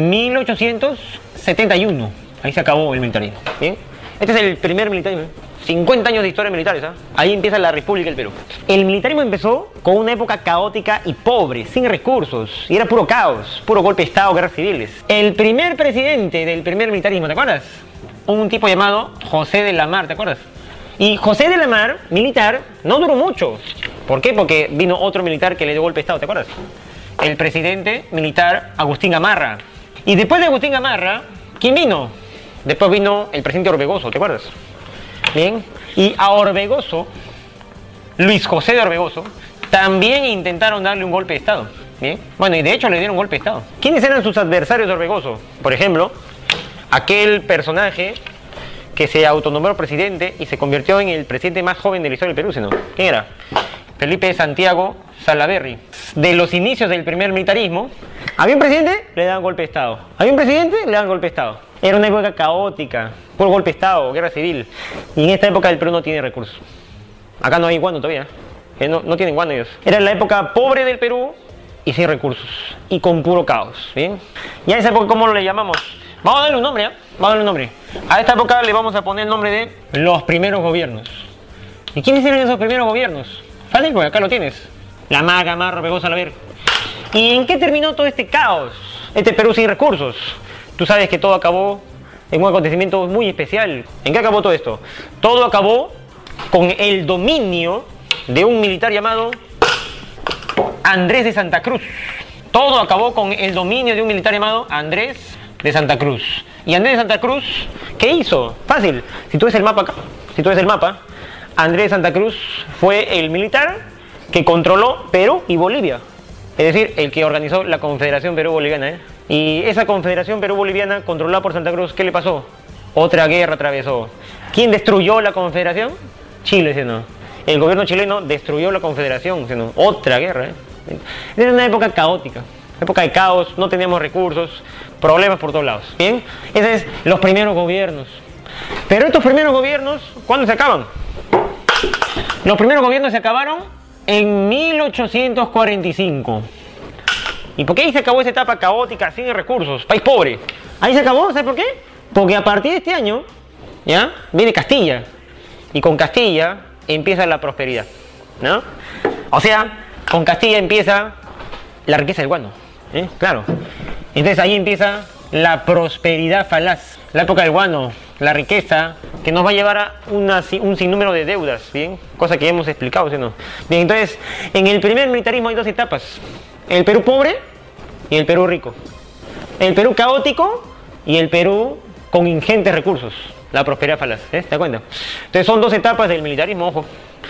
1871. Ahí se acabó el militarismo. Bien, este es el primer militarismo. 50 años de historia militares, ¿eh? Ahí empieza la República del Perú. El militarismo empezó con una época caótica y pobre, sin recursos, y era puro caos, puro golpe de Estado, guerras civiles. El primer presidente del primer militarismo, ¿te acuerdas? Un tipo llamado José de la Mar, ¿te acuerdas? Y José de la Mar, militar, no duró mucho. ¿Por qué? Porque vino otro militar que le dio golpe de Estado, ¿te acuerdas? El presidente militar Agustín Gamarra. Y después de Agustín Gamarra, ¿quién vino? Después vino el presidente Orbegoso, ¿te acuerdas? Bien, y a Orbegoso, Luis José de Orbegoso, también intentaron darle un golpe de Estado. Bien, bueno, y de hecho le dieron un golpe de Estado. ¿Quiénes eran sus adversarios de Orbegoso? Por ejemplo, aquel personaje que se autonombró presidente y se convirtió en el presidente más joven de la historia del Perú, ¿no? ¿Quién era? Felipe Santiago Salaverry. De los inicios del primer militarismo, había un presidente, le daban golpe de Estado. Había un presidente, le daban golpe de Estado. Era una época caótica, por golpe de Estado, guerra civil. Y en esta época el Perú no tiene recursos. Acá no hay guano todavía. No tienen guano ellos. Era la época pobre del Perú y sin recursos. Y con puro caos. ¿Bien? Y a esa época, ¿cómo le llamamos? Vamos a darle un nombre, ¿eh? Vamos a darle un nombre. A esta época le vamos a poner el nombre de los primeros gobiernos. ¿Y quiénes eran esos primeros gobiernos? Fácil, porque acá lo tienes. Gamarra, Gamarra, Orbegoso, Salaverry. ¿Y en qué terminó todo este caos? Este Perú sin recursos. Tú sabes que todo acabó en un acontecimiento muy especial. ¿En qué acabó todo esto? Todo acabó con el dominio de un militar llamado Andrés de Santa Cruz. Todo acabó con el dominio de un militar llamado Andrés de Santa Cruz. Y Andrés de Santa Cruz, ¿qué hizo? Fácil. Si tú ves el mapa acá, Andrés de Santa Cruz fue el militar que controló Perú y Bolivia. Es decir, el que organizó la Confederación Perú-Boliviana, ¿eh? Y esa Confederación Perú-Boliviana, controlada por Santa Cruz, ¿qué le pasó? Otra guerra atravesó. ¿Quién destruyó la Confederación? Chile, ¿sí no? El gobierno chileno destruyó la Confederación, ¿sí no? Otra guerra, ¿eh? Era una época caótica, época de caos, no teníamos recursos, problemas por todos lados. Bien, esos son los primeros gobiernos. Pero estos primeros gobiernos, ¿cuándo se acaban? Los primeros gobiernos se acabaron en 1845. ¿Y por qué ahí se acabó esa etapa caótica, sin recursos, país pobre? Ahí se acabó, ¿sabes por qué? Porque a partir de este año, ¿ya? Viene Castilla. Y con Castilla empieza la prosperidad, ¿no? O sea, con Castilla empieza la riqueza del guano, ¿eh? Claro. Entonces ahí empieza la prosperidad falaz. La época del guano, la riqueza, que nos va a llevar a un sinnúmero de deudas, ¿bien? Cosa que ya hemos explicado, ¿sí no? Bien, entonces, en el primer militarismo hay dos etapas. El Perú pobre y el Perú rico. El Perú caótico y el Perú con ingentes recursos. la prosperidad falaz. ¿Te das cuenta? Entonces son dos etapas del militarismo, ojo.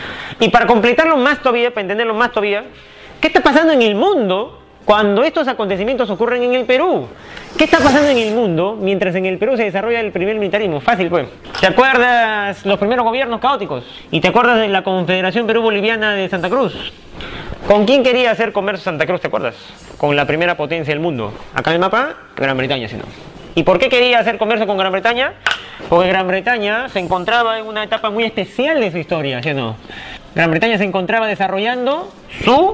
Y para completarlo más todavía, para entenderlo más todavía, ¿qué está pasando en el mundo cuando estos acontecimientos ocurren en el Perú? ¿Qué está pasando en el mundo mientras en el Perú se desarrolla el primer militarismo? Fácil, pues. ¿Te acuerdas los primeros gobiernos caóticos? ¿Y te acuerdas de la Confederación Perú-Boliviana de Santa Cruz? ¿Con quién quería hacer comercio Santa Cruz, te acuerdas? Con la primera potencia del mundo. Acá en el mapa, Gran Bretaña, si no. ¿Y por qué quería hacer comercio con Gran Bretaña? Porque Gran Bretaña se encontraba en una etapa muy especial de su historia, ¿sí o no? Gran Bretaña se encontraba desarrollando su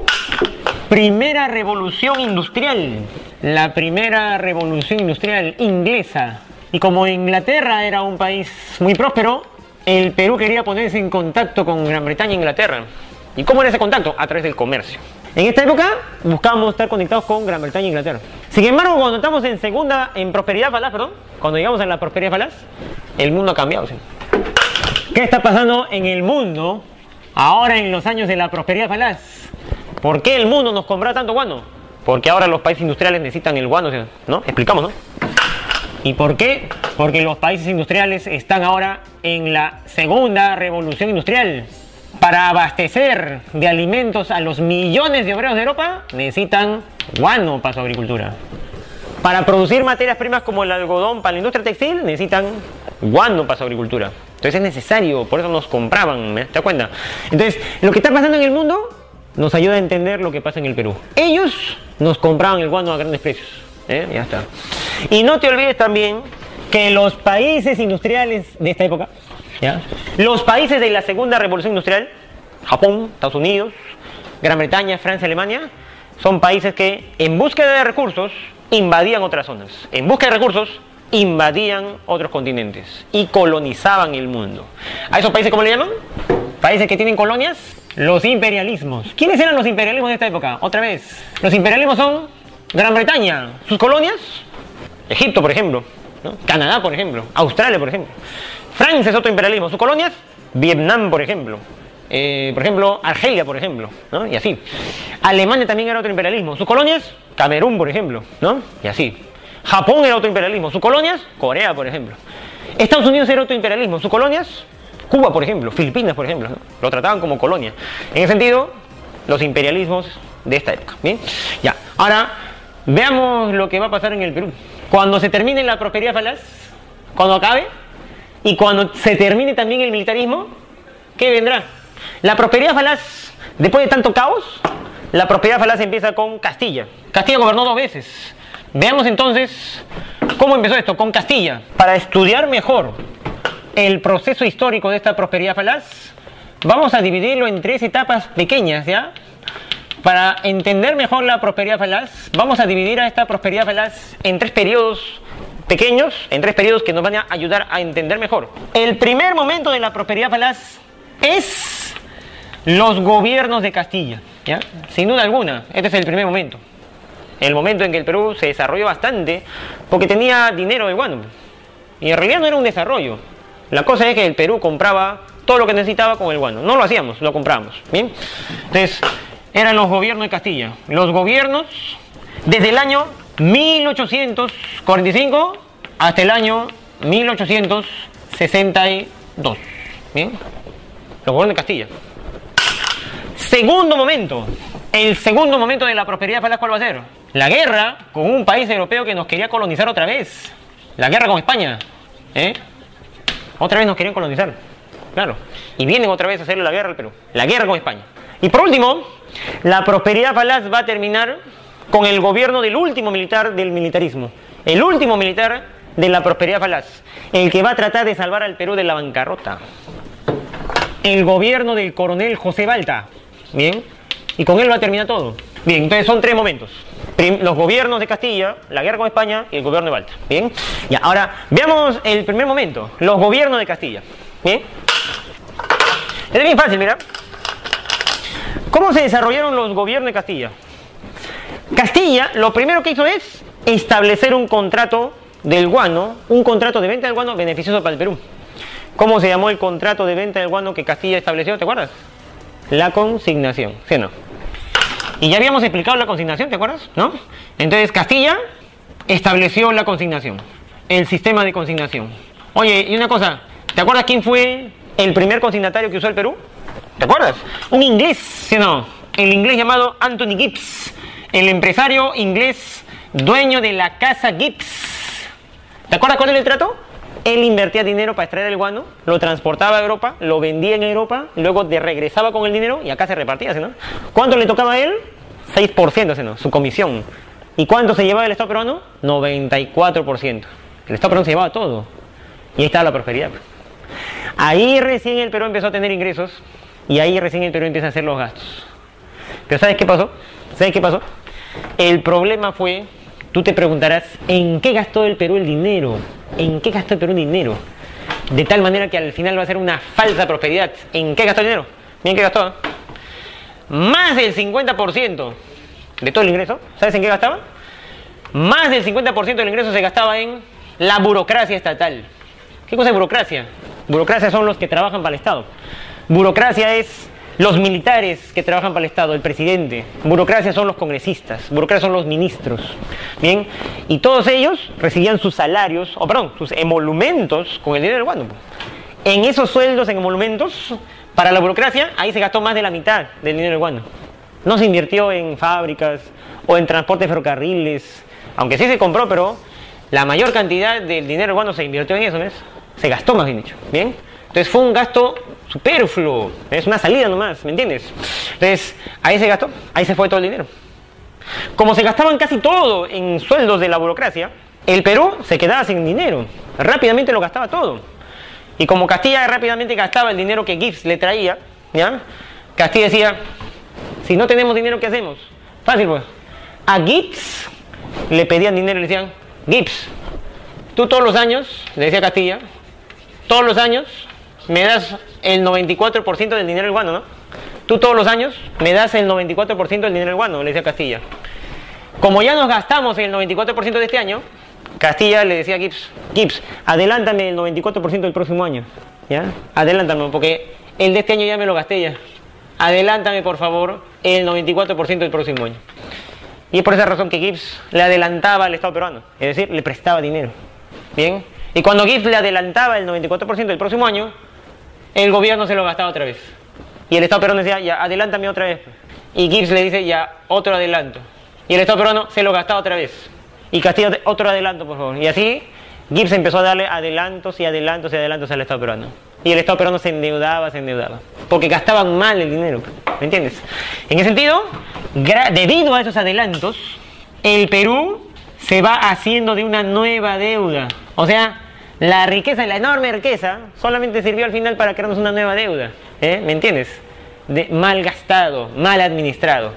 primera revolución industrial. La primera revolución industrial inglesa. Y como Inglaterra era un país muy próspero, el Perú quería ponerse en contacto con Gran Bretaña e Inglaterra. ¿Y cómo era ese contacto? A través del comercio. En esta época buscábamos estar conectados con Gran Bretaña e Inglaterra. Sin embargo, cuando estamos en prosperidad falaz, cuando llegamos a la prosperidad falaz, el mundo ha cambiado. ¿Sí? ¿Qué está pasando en el mundo ahora en los años de la prosperidad falaz? ¿Por qué el mundo nos compra tanto guano? Porque ahora los países industriales necesitan el guano, ¿no? Explicamos, ¿no? ¿Y por qué? Porque los países industriales están ahora en la segunda revolución industrial. Para abastecer de alimentos a los millones de obreros de Europa, necesitan guano para su agricultura. Para producir materias primas como el algodón para la industria textil, necesitan guano para su agricultura. Entonces es necesario, por eso nos compraban, ¿te das cuenta? Entonces, lo que está pasando en el mundo nos ayuda a entender lo que pasa en el Perú. Ellos nos compraban el guano a grandes precios. Ya está. Y no te olvides también que los países industriales de esta época, ¿ya? Los países de la segunda revolución industrial, Japón, Estados Unidos, Gran Bretaña, Francia, Alemania, son países que en búsqueda de recursos invadían otras zonas. En búsqueda de recursos invadían otros continentes y colonizaban el mundo. ¿A esos países cómo le llaman? Países que tienen colonias, los imperialismos. ¿Quiénes eran los imperialismos de esta época? Otra vez, los imperialismos son Gran Bretaña, sus colonias, Egipto, por ejemplo, ¿no? Canadá, por ejemplo, Australia, por ejemplo. Francia es otro imperialismo. Sus colonias, Vietnam, por ejemplo. Argelia, por ejemplo, ¿no? Y así. Alemania también era otro imperialismo. Sus colonias, Camerún, por ejemplo, ¿no? Y así. Japón era otro imperialismo. Sus colonias, Corea, por ejemplo. Estados Unidos era otro imperialismo. Sus colonias, Cuba, por ejemplo. Filipinas, por ejemplo, ¿no? Lo trataban como colonia. En ese sentido, los imperialismos de esta época. ¿Bien? Ya. Ahora, veamos lo que va a pasar en el Perú. Cuando se termine la prosperidad falaz, cuando acabe, y cuando se termine también el militarismo, ¿qué vendrá? La prosperidad falaz, después de tanto caos, la prosperidad falaz empieza con Castilla. Castilla gobernó 2 veces. Veamos entonces cómo empezó esto, con Castilla. Para estudiar mejor el proceso histórico de esta prosperidad falaz, vamos a dividirlo en 3 etapas pequeñas, ¿ya? Para entender mejor la prosperidad falaz, vamos a dividir a esta prosperidad falaz en 3 periodos pequeños, en 3 periodos que nos van a ayudar a entender mejor. El primer momento de la prosperidad falaz es los gobiernos de Castilla, ¿ya? Sin duda alguna, este es el primer momento. El momento en que el Perú se desarrolló bastante porque tenía dinero de guano. Y en realidad no era un desarrollo. La cosa es que el Perú compraba todo lo que necesitaba con el guano. No lo hacíamos, lo comprábamos. ¿Bien? Entonces, eran los gobiernos de Castilla. Los gobiernos desde el año 1845 hasta el año 1862. ¿Bien? Los gobiernos de Castilla. Segundo momento. El segundo momento de la prosperidad falaz, ¿cuál va a ser? La guerra con un país europeo que nos quería colonizar otra vez. La guerra con España. Otra vez nos querían colonizar. Claro. Y vienen otra vez a hacerle la guerra al Perú. La guerra con España. Y por último, la prosperidad falaz va a terminar con el gobierno del último militar del militarismo. El último militar de la prosperidad falaz. El que va a tratar de salvar al Perú de la bancarrota. El gobierno del coronel José Balta. Bien. Y con él va a terminar todo. Bien, entonces son 3 momentos. Los gobiernos de Castilla, la guerra con España y el gobierno de Balta. Bien. Ya, ahora veamos el primer momento. Los gobiernos de Castilla. Bien. Es bien fácil, mira. ¿Cómo se desarrollaron los gobiernos de Castilla? Castilla lo primero que hizo es establecer un contrato del guano, un contrato de venta del guano beneficioso para el Perú. ¿Cómo se llamó el contrato de venta del guano que Castilla estableció? ¿Te acuerdas? La consignación, ¿sí o no? Y ya habíamos explicado la consignación, ¿te acuerdas? ¿No? Entonces Castilla estableció la consignación, el sistema de consignación. Oye, y una cosa, ¿te acuerdas quién fue el primer consignatario que usó el Perú? ¿Te acuerdas? Un inglés, ¿sí o no? El inglés llamado Anthony Gibbs, el empresario inglés dueño de la casa Gibbs. ¿Te acuerdas cuál era el trato? Él invertía dinero para extraer el guano, lo transportaba a Europa, lo vendía en Europa, luego regresaba con el dinero y acá se repartía, ¿sí, no? ¿Cuánto le tocaba a él? 6%, ¿sí, no? Su comisión. ¿Y cuánto se llevaba el Estado peruano? 94%. El Estado peruano se llevaba todo. Y ahí estaba la prosperidad. Ahí recién el Perú empezó a tener ingresos y ahí recién el Perú empieza a hacer los gastos. Pero ¿sabes qué pasó? ¿Sabes qué pasó? El problema fue, tú te preguntarás, ¿en qué gastó el Perú el dinero? ¿En qué gastó el Perú el dinero? De tal manera que al final va a ser una falsa prosperidad. ¿En qué gastó el dinero? Bien, ¿qué gastó? Más del 50% de todo el ingreso. ¿Sabes en qué gastaba? Más del 50% del ingreso se gastaba en la burocracia estatal. ¿Qué cosa es burocracia? Burocracia son los que trabajan para el Estado. Burocracia es los militares que trabajan para el Estado, el presidente. Burocracia son los congresistas. Burocracia son los ministros. Bien, y todos ellos recibían sus salarios, o perdón, sus emolumentos con el dinero del guano. En esos sueldos, en emolumentos, para la burocracia, ahí se gastó más de la mitad del dinero del guano. No se invirtió en fábricas o en transporte de ferrocarriles, aunque sí se compró, pero la mayor cantidad del dinero del guano se invirtió en eso, ¿ves? Se gastó, más bien dicho. Bien, entonces fue un gasto superfluo, es una salida nomás, ¿me entiendes? Entonces, ahí se gastó, ahí se fue todo el dinero. Como se gastaban casi todo en sueldos de la burocracia, el Perú se quedaba sin dinero, rápidamente lo gastaba todo. Y como Castilla rápidamente gastaba el dinero que Gibbs le traía, ¿ya? Castilla decía, si no tenemos dinero, ¿qué hacemos? Fácil, pues. A Gibbs le pedían dinero y le decían, Gibbs, tú todos los años, le decía Castilla, todos los años me das el 94% del dinero del guano, ¿no? Tú todos los años me das el 94% del dinero del guano, le decía Castilla. Como ya nos gastamos el 94% de este año, Castilla le decía a Gibbs, Gibbs, adelántame el 94% del próximo año, ¿ya? Adelántame, porque el de este año ya me lo gasté ya. Adelántame, por favor, el 94% del próximo año. Y es por esa razón que Gibbs le adelantaba al Estado peruano, es decir, le prestaba dinero. Bien, y cuando Gibbs le adelantaba el 94% del próximo año, el gobierno se lo gastaba otra vez. Y el Estado peruano decía, ya, adelántame otra vez. Y Gibbs le dice, ya, otro adelanto. Y el Estado peruano se lo gastaba otra vez. Y Castilla, otro adelanto, por favor. Y así, Gibbs empezó a darle adelantos y adelantos y adelantos al Estado peruano. Y el Estado peruano se endeudaba. Porque gastaban mal el dinero. ¿Me entiendes? En ese sentido, debido a esos adelantos, el Perú se va haciendo de una nueva deuda. O sea, la riqueza, la enorme riqueza, solamente sirvió al final para crearnos una nueva deuda. ¿Me entiendes? Mal gastado, mal administrado.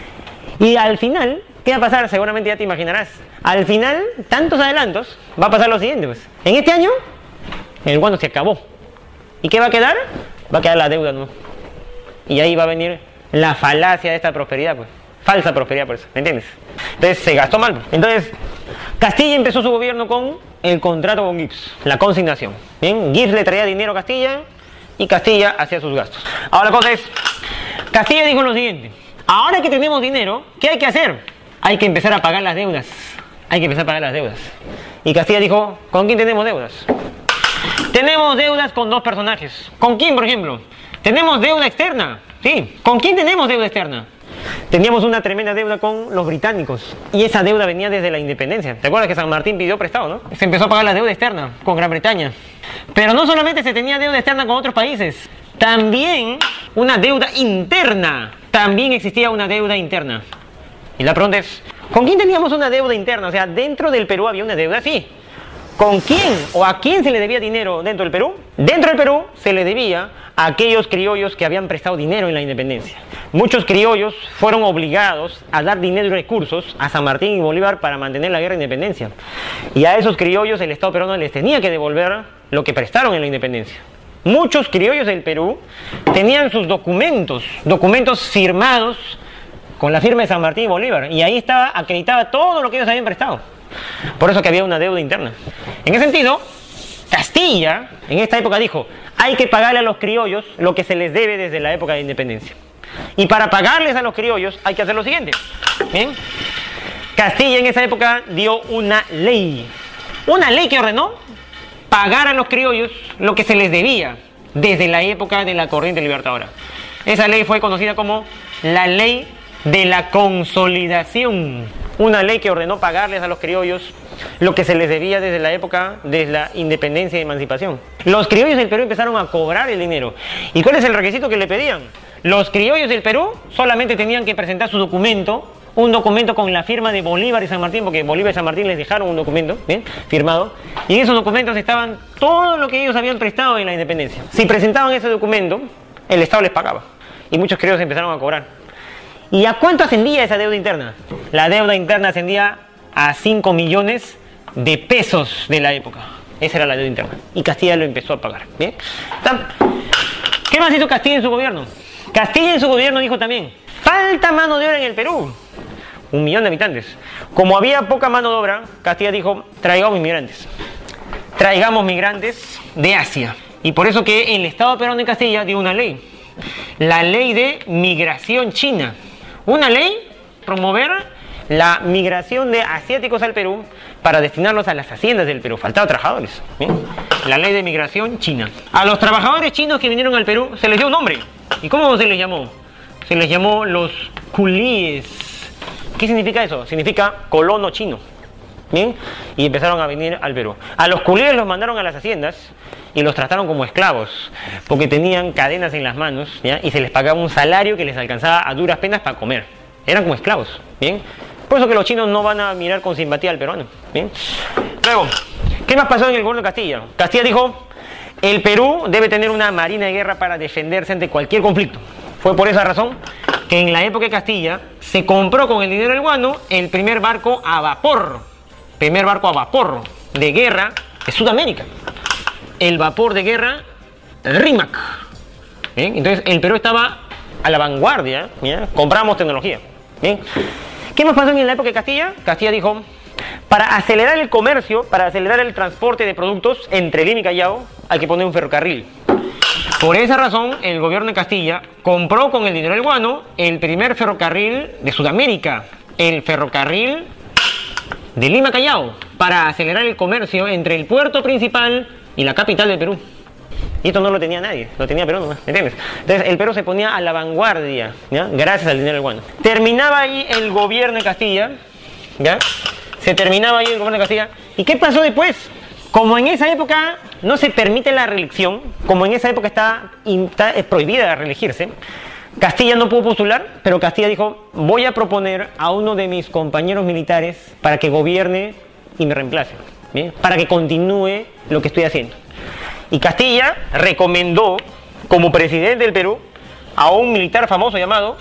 Y al final, ¿qué va a pasar? Seguramente ya te imaginarás. Al final, tantos adelantos, va a pasar lo siguiente, pues. En este año, el guano se acabó. ¿Y qué va a quedar? Va a quedar la deuda, ¿no? Y ahí va a venir la falacia de esta prosperidad, pues. Falsa prosperidad, por eso, ¿me entiendes? Entonces se gastó mal. Entonces, Castilla empezó su gobierno con el contrato con Gibbs, la consignación. Bien, Gibbs le traía dinero a Castilla y Castilla hacía sus gastos. Ahora la cosa es, Castilla dijo lo siguiente: ahora que tenemos dinero, ¿qué hay que hacer? Hay que empezar a pagar las deudas. Hay que empezar a pagar las deudas. Y Castilla dijo, ¿con quién tenemos deudas? Tenemos deudas con dos personajes. ¿Con quién, por ejemplo? Tenemos deuda externa. Sí. ¿Con quién tenemos deuda externa? Teníamos una tremenda deuda con los británicos. Y esa deuda venía desde la independencia. ¿Te acuerdas que San Martín pidió prestado, no? Se empezó a pagar la deuda externa con Gran Bretaña. Pero no solamente se tenía deuda externa con otros países. También una deuda interna. También existía una deuda interna. Y la pregunta es, ¿con quién teníamos una deuda interna? O sea, dentro del Perú había una deuda, sí. ¿Con quién o a quién se le debía dinero dentro del Perú? Dentro del Perú se le debía a aquellos criollos que habían prestado dinero en la independencia. Muchos criollos fueron obligados a dar dinero y recursos a San Martín y Bolívar para mantener la guerra de independencia. Y a esos criollos el Estado peruano les tenía que devolver lo que prestaron en la independencia. Muchos criollos del Perú tenían sus documentos firmados con la firma de San Martín y Bolívar. Y ahí estaba, acreditaba todo lo que ellos habían prestado. Por eso que había una deuda interna. En ese sentido, Castilla en esta época dijo, hay que pagarle a los criollos lo que se les debe desde la época de independencia. Y para pagarles a los criollos hay que hacer lo siguiente. ¿Bien? Castilla en esa época dio una ley que ordenó pagar a los criollos lo que se les debía desde la época de la corriente libertadora. Esa ley fue conocida como la Ley de la Consolidación, una ley que ordenó pagarles a los criollos lo que se les debía desde la época de la independencia y emancipación. Los criollos del Perú empezaron a cobrar el dinero. ¿Y cuál es el requisito que le pedían? Los criollos del Perú solamente tenían que presentar su documento, un documento con la firma de Bolívar y San Martín, porque Bolívar y San Martín les dejaron un documento, ¿bien?, firmado, y en esos documentos estaban todo lo que ellos habían prestado en la independencia. Si presentaban ese documento, el Estado les pagaba, y muchos criollos empezaron a cobrar. ¿Y a cuánto ascendía esa deuda interna? La deuda interna ascendía a 5 millones de pesos de la época. Esa era la deuda interna, y Castilla lo empezó a pagar, ¿bien? ¿Qué más hizo Castilla en su gobierno? Castilla en su gobierno dijo también: falta mano de obra en el Perú. 1 millón de habitantes. Como había poca mano de obra, Castilla dijo: traigamos inmigrantes. Traigamos migrantes de Asia. Y por eso que el Estado peruano de Castilla dio una ley. La ley de migración china. Una ley promover la migración de asiáticos al Perú para destinarlos a las haciendas del Perú. Faltaban trabajadores, ¿bien? La ley de migración china. A los trabajadores chinos que vinieron al Perú se les dio un nombre. ¿Y cómo se les llamó? Se les llamó los culíes. ¿Qué significa eso? Significa colono chino. ¿Bien? Y empezaron a venir al Perú. A los culíes los mandaron a las haciendas y los trataron como esclavos, porque tenían cadenas en las manos, ¿ya?, y se les pagaba un salario que les alcanzaba a duras penas para comer. Eran como esclavos. ¿Bien? Por eso que los chinos no van a mirar con simpatía al peruano. ¿Bien? Luego, ¿qué más pasó en el gobierno de Castilla? Castilla dijo: el Perú debe tener una marina de guerra para defenderse ante cualquier conflicto. Fue por esa razón que en la época de Castilla se compró con el dinero del guano el primer barco a vapor de guerra de Sudamérica, el vapor de guerra Rímac. ¿Bien? Entonces el Perú estaba a la vanguardia, ¿ya? Compramos tecnología. ¿Bien? ¿Qué más pasó en la época de Castilla? Castilla dijo: para acelerar el comercio, para acelerar el transporte de productos entre Lima y Callao, hay que poner un ferrocarril. Por esa razón, el gobierno de Castilla compró con el dinero del guano el primer ferrocarril de Sudamérica, el ferrocarril de Lima a Callao, para acelerar el comercio entre el puerto principal y la capital del Perú. Y esto no lo tenía nadie, lo tenía Perú nomás, ¿entiendes? Entonces el Perú se ponía a la vanguardia, ¿ya?, gracias al dinero del guano. Terminaba ahí el gobierno de Castilla, ¿ya? Se terminaba ahí el gobierno de Castilla. ¿Y qué pasó después? Como en esa época no se permite la reelección, como en esa época está prohibida reelegirse, Castilla no pudo postular, pero Castilla dijo: voy a proponer a uno de mis compañeros militares para que gobierne y me reemplace, ¿bien?, para que continúe lo que estoy haciendo. Y Castilla recomendó como presidente del Perú a un militar famoso llamado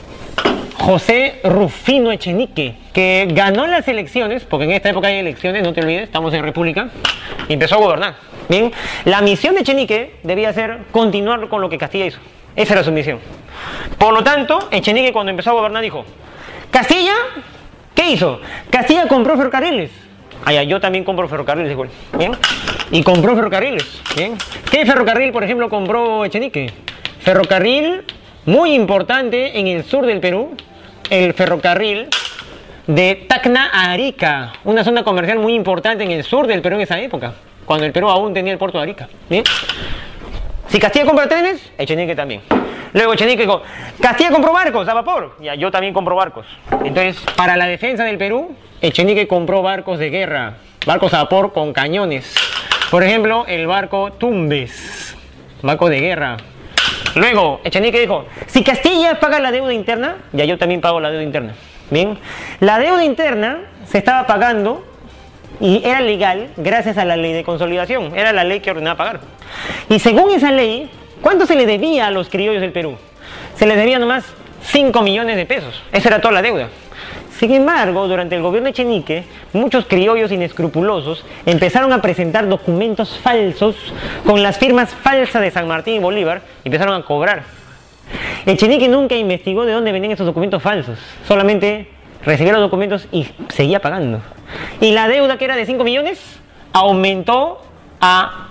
José Rufino Echenique, que ganó las elecciones, porque en esta época hay elecciones, no te olvides, estamos en república, y empezó a gobernar. Bien, la misión de Echenique debía ser continuar con lo que Castilla hizo. Esa era su misión. Por lo tanto, Echenique, cuando empezó a gobernar, dijo: Castilla, ¿qué hizo? Castilla compró ferrocarriles. Yo también compro ferrocarriles igual. Bien, y compró ferrocarriles. Bien, ¿qué ferrocarril, por ejemplo, compró Echenique? Ferrocarril muy importante en el sur del Perú, el ferrocarril de Tacna a Arica, una zona comercial muy importante en el sur del Perú en esa época, cuando el Perú aún tenía el puerto de Arica. ¿Bien? Si Castilla compra trenes, Echenique también. Luego Echenique dijo: Castilla compró barcos a vapor. Yo también compro barcos. Entonces, para la defensa del Perú, Echenique compró barcos de guerra, barcos a vapor con cañones. Por ejemplo, el barco Tumbes, barco de guerra. Luego, Echenique dijo: si Castilla paga la deuda interna, yo también pago la deuda interna. Bien, la deuda interna se estaba pagando y era legal gracias a la ley de consolidación. Era la ley que ordenaba pagar. Y según esa ley, ¿cuánto se le debía a los criollos del Perú? Se les debía nomás 5 millones de pesos. Esa era toda la deuda. Sin embargo, durante el gobierno de Echenique, muchos criollos inescrupulosos empezaron a presentar documentos falsos con las firmas falsas de San Martín y Bolívar y empezaron a cobrar. Echenique nunca investigó de dónde venían esos documentos falsos, solamente recibía los documentos y seguía pagando. Y la deuda, que era de 5 millones, aumentó a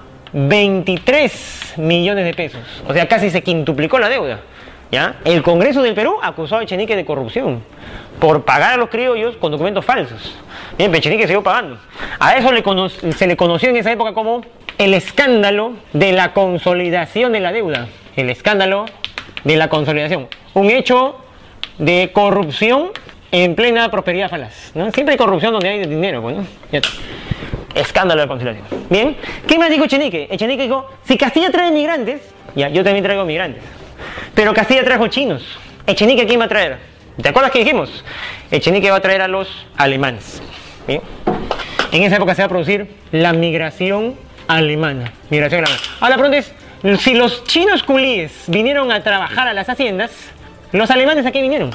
23 millones de pesos. O sea, casi se quintuplicó la deuda. ¿Ya? El Congreso del Perú acusó a Echenique de corrupción por pagar a los criollos con documentos falsos. Bien, pero Echenique siguió pagando. A eso se le conoció en esa época como el escándalo de la consolidación de la deuda. El escándalo de la consolidación. Un hecho de corrupción en plena prosperidad falaz, ¿no? Siempre hay corrupción donde hay dinero, pues, ¿no? Escándalo de la consolidación. Bien, ¿qué más dijo Echenique? Echenique dijo, si Castilla trae migrantes, ya, yo también traigo migrantes. Pero Castilla trajo chinos. Echenique, ¿quién va a traer? ¿Te acuerdas que dijimos? Echenique va a traer a los alemanes. ¿Bien? En esa época se va a producir la migración alemana. Ahora la pregunta es, si los chinos culíes vinieron a trabajar a las haciendas, ¿los alemanes a qué vinieron?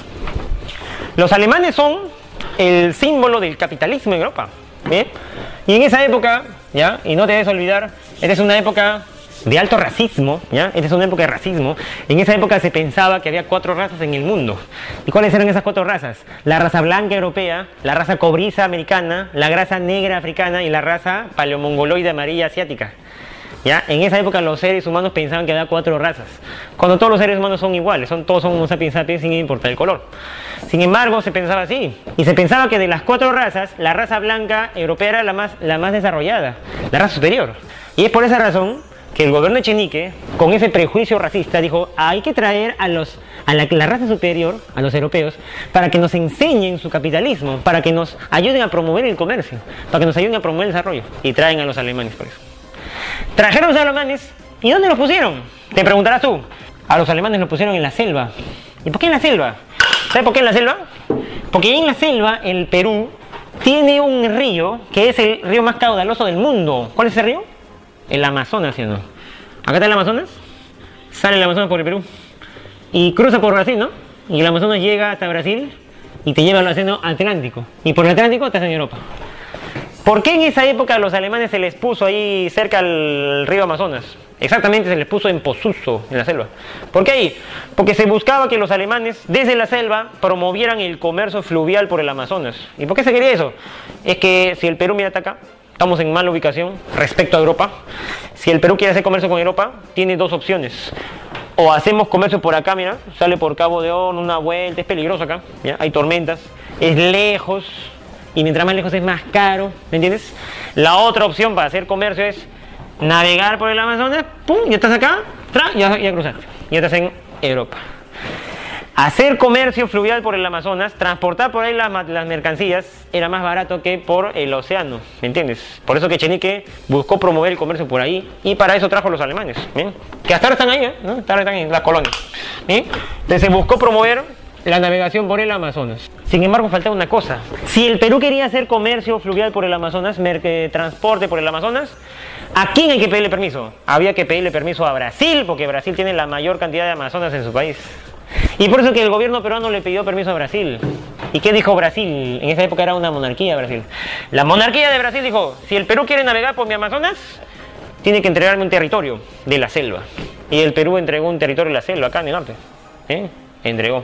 Los alemanes son el símbolo del capitalismo en Europa. ¿Bien? Y en esa época, ¿ya? Y no te debes olvidar, esta es una época de alto racismo, ¿ya? Esta es una época de racismo. En esa época se pensaba que había 4 razas en el mundo. ¿Y cuáles eran esas 4 razas? La raza blanca europea, la raza cobriza americana, la raza negra africana y la raza paleomongoloide amarilla asiática. ¿Ya? En esa época los seres humanos pensaban que había 4 razas, cuando todos los seres humanos son iguales, todos son unos sapiens sapiens sin importar el color. Sin embargo, se pensaba así, y se pensaba que de las 4 razas, la raza blanca europea era la más desarrollada, la raza superior. Y es por esa razón que el gobierno de Echenique, con ese prejuicio racista, dijo, hay que traer a la raza superior, a los europeos, para que nos enseñen su capitalismo, para que nos ayuden a promover el comercio, para que nos ayuden a promover el desarrollo, y traen a los alemanes por eso. Trajeron a los alemanes, ¿y dónde los pusieron? Te preguntarás tú. A los alemanes los pusieron en la selva. ¿Y por qué en la selva? ¿Sabes por qué en la selva? Porque en la selva, el Perú tiene un río que es el río más caudaloso del mundo. ¿Cuál es ese río? El Amazonas, ¿sí o no? Acá está el Amazonas, sale el Amazonas por el Perú y cruza por Brasil, ¿no? Y el Amazonas llega hasta Brasil y te lleva al océano Atlántico. Y por el Atlántico estás en Europa. ¿Por qué en esa época a los alemanes se les puso ahí cerca al río Amazonas? Exactamente, se les puso en Posuzo, en la selva. ¿Por qué ahí? Porque se buscaba que los alemanes desde la selva promovieran el comercio fluvial por el Amazonas. ¿Y por qué se quería eso? Es que si el Perú mira hasta acá, estamos en mala ubicación respecto a Europa. Si el Perú quiere hacer comercio con Europa, tiene 2 opciones. O hacemos comercio por acá, mira, sale por Cabo de Horno, una vuelta, es peligroso acá, ¿ya? Hay tormentas, es lejos. Y mientras más lejos es más caro, ¿me entiendes? La otra opción para hacer comercio es navegar por el Amazonas, pum, ya estás acá, ya cruzaste, ya estás en Europa. Hacer comercio fluvial por el Amazonas, transportar por ahí las mercancías, era más barato que por el océano, ¿me entiendes? Por eso que Echenique buscó promover el comercio por ahí, y para eso trajo a los alemanes, ¿bien? Que hasta ahora están ahí, ¿no? Hasta ahora están en las colonias, ¿bien? Entonces se buscó promover la navegación por el Amazonas. Sin embargo, faltaba una cosa. Si el Perú quería hacer comercio fluvial por el Amazonas, transporte por el Amazonas, ¿a quién hay que pedirle permiso? Había que pedirle permiso a Brasil, porque Brasil tiene la mayor cantidad de Amazonas en su país. Y por eso que el gobierno peruano le pidió permiso a Brasil. ¿Y qué dijo Brasil? En esa época era una monarquía Brasil. La monarquía de Brasil dijo, si el Perú quiere navegar por mi Amazonas, tiene que entregarme un territorio de la selva. Y el Perú entregó un territorio de la selva, acá en el norte. Entregó.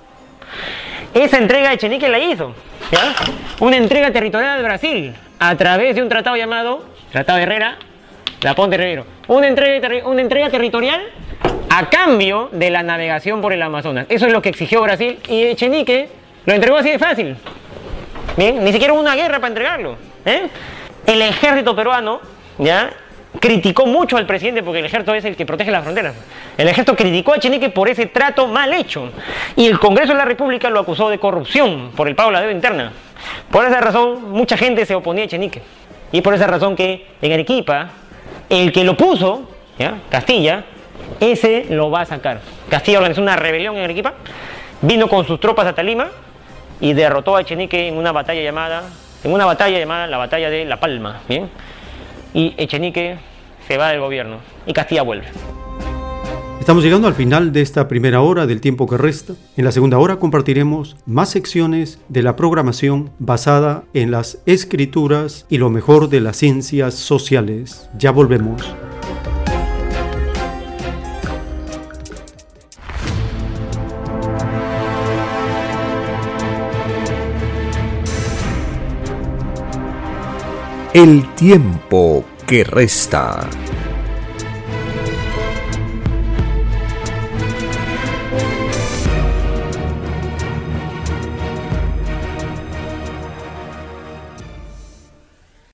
Esa entrega Echenique la hizo, ¿ya? Una entrega territorial de Brasil a través de un tratado llamado Tratado de Herrera, la Ponte Herrero. Una entrega territorial a cambio de la navegación por el Amazonas. Eso es lo que exigió Brasil y Echenique lo entregó así de fácil. Bien, ni siquiera hubo una guerra para entregarlo. El ejército peruano, ¿ya?, criticó mucho al presidente, porque el ejército es el que protege las fronteras. El ejército criticó a Echenique por ese trato mal hecho, y el Congreso de la República lo acusó de corrupción por el pago de la deuda interna. Por esa razón mucha gente se oponía a Echenique, y por esa razón que en Arequipa el que lo puso, ¿ya?, Castilla, ese lo va a sacar. Castilla organizó una rebelión en Arequipa, vino con sus tropas hasta Lima y derrotó a Echenique en una batalla llamada la batalla de La Palma, ¿bien? Y Echenique se va del gobierno y Castilla vuelve. Estamos llegando al final de esta primera hora del tiempo que resta. En la segunda hora compartiremos más secciones de la programación basada en las escrituras y lo mejor de las ciencias sociales. Ya volvemos. El tiempo que resta.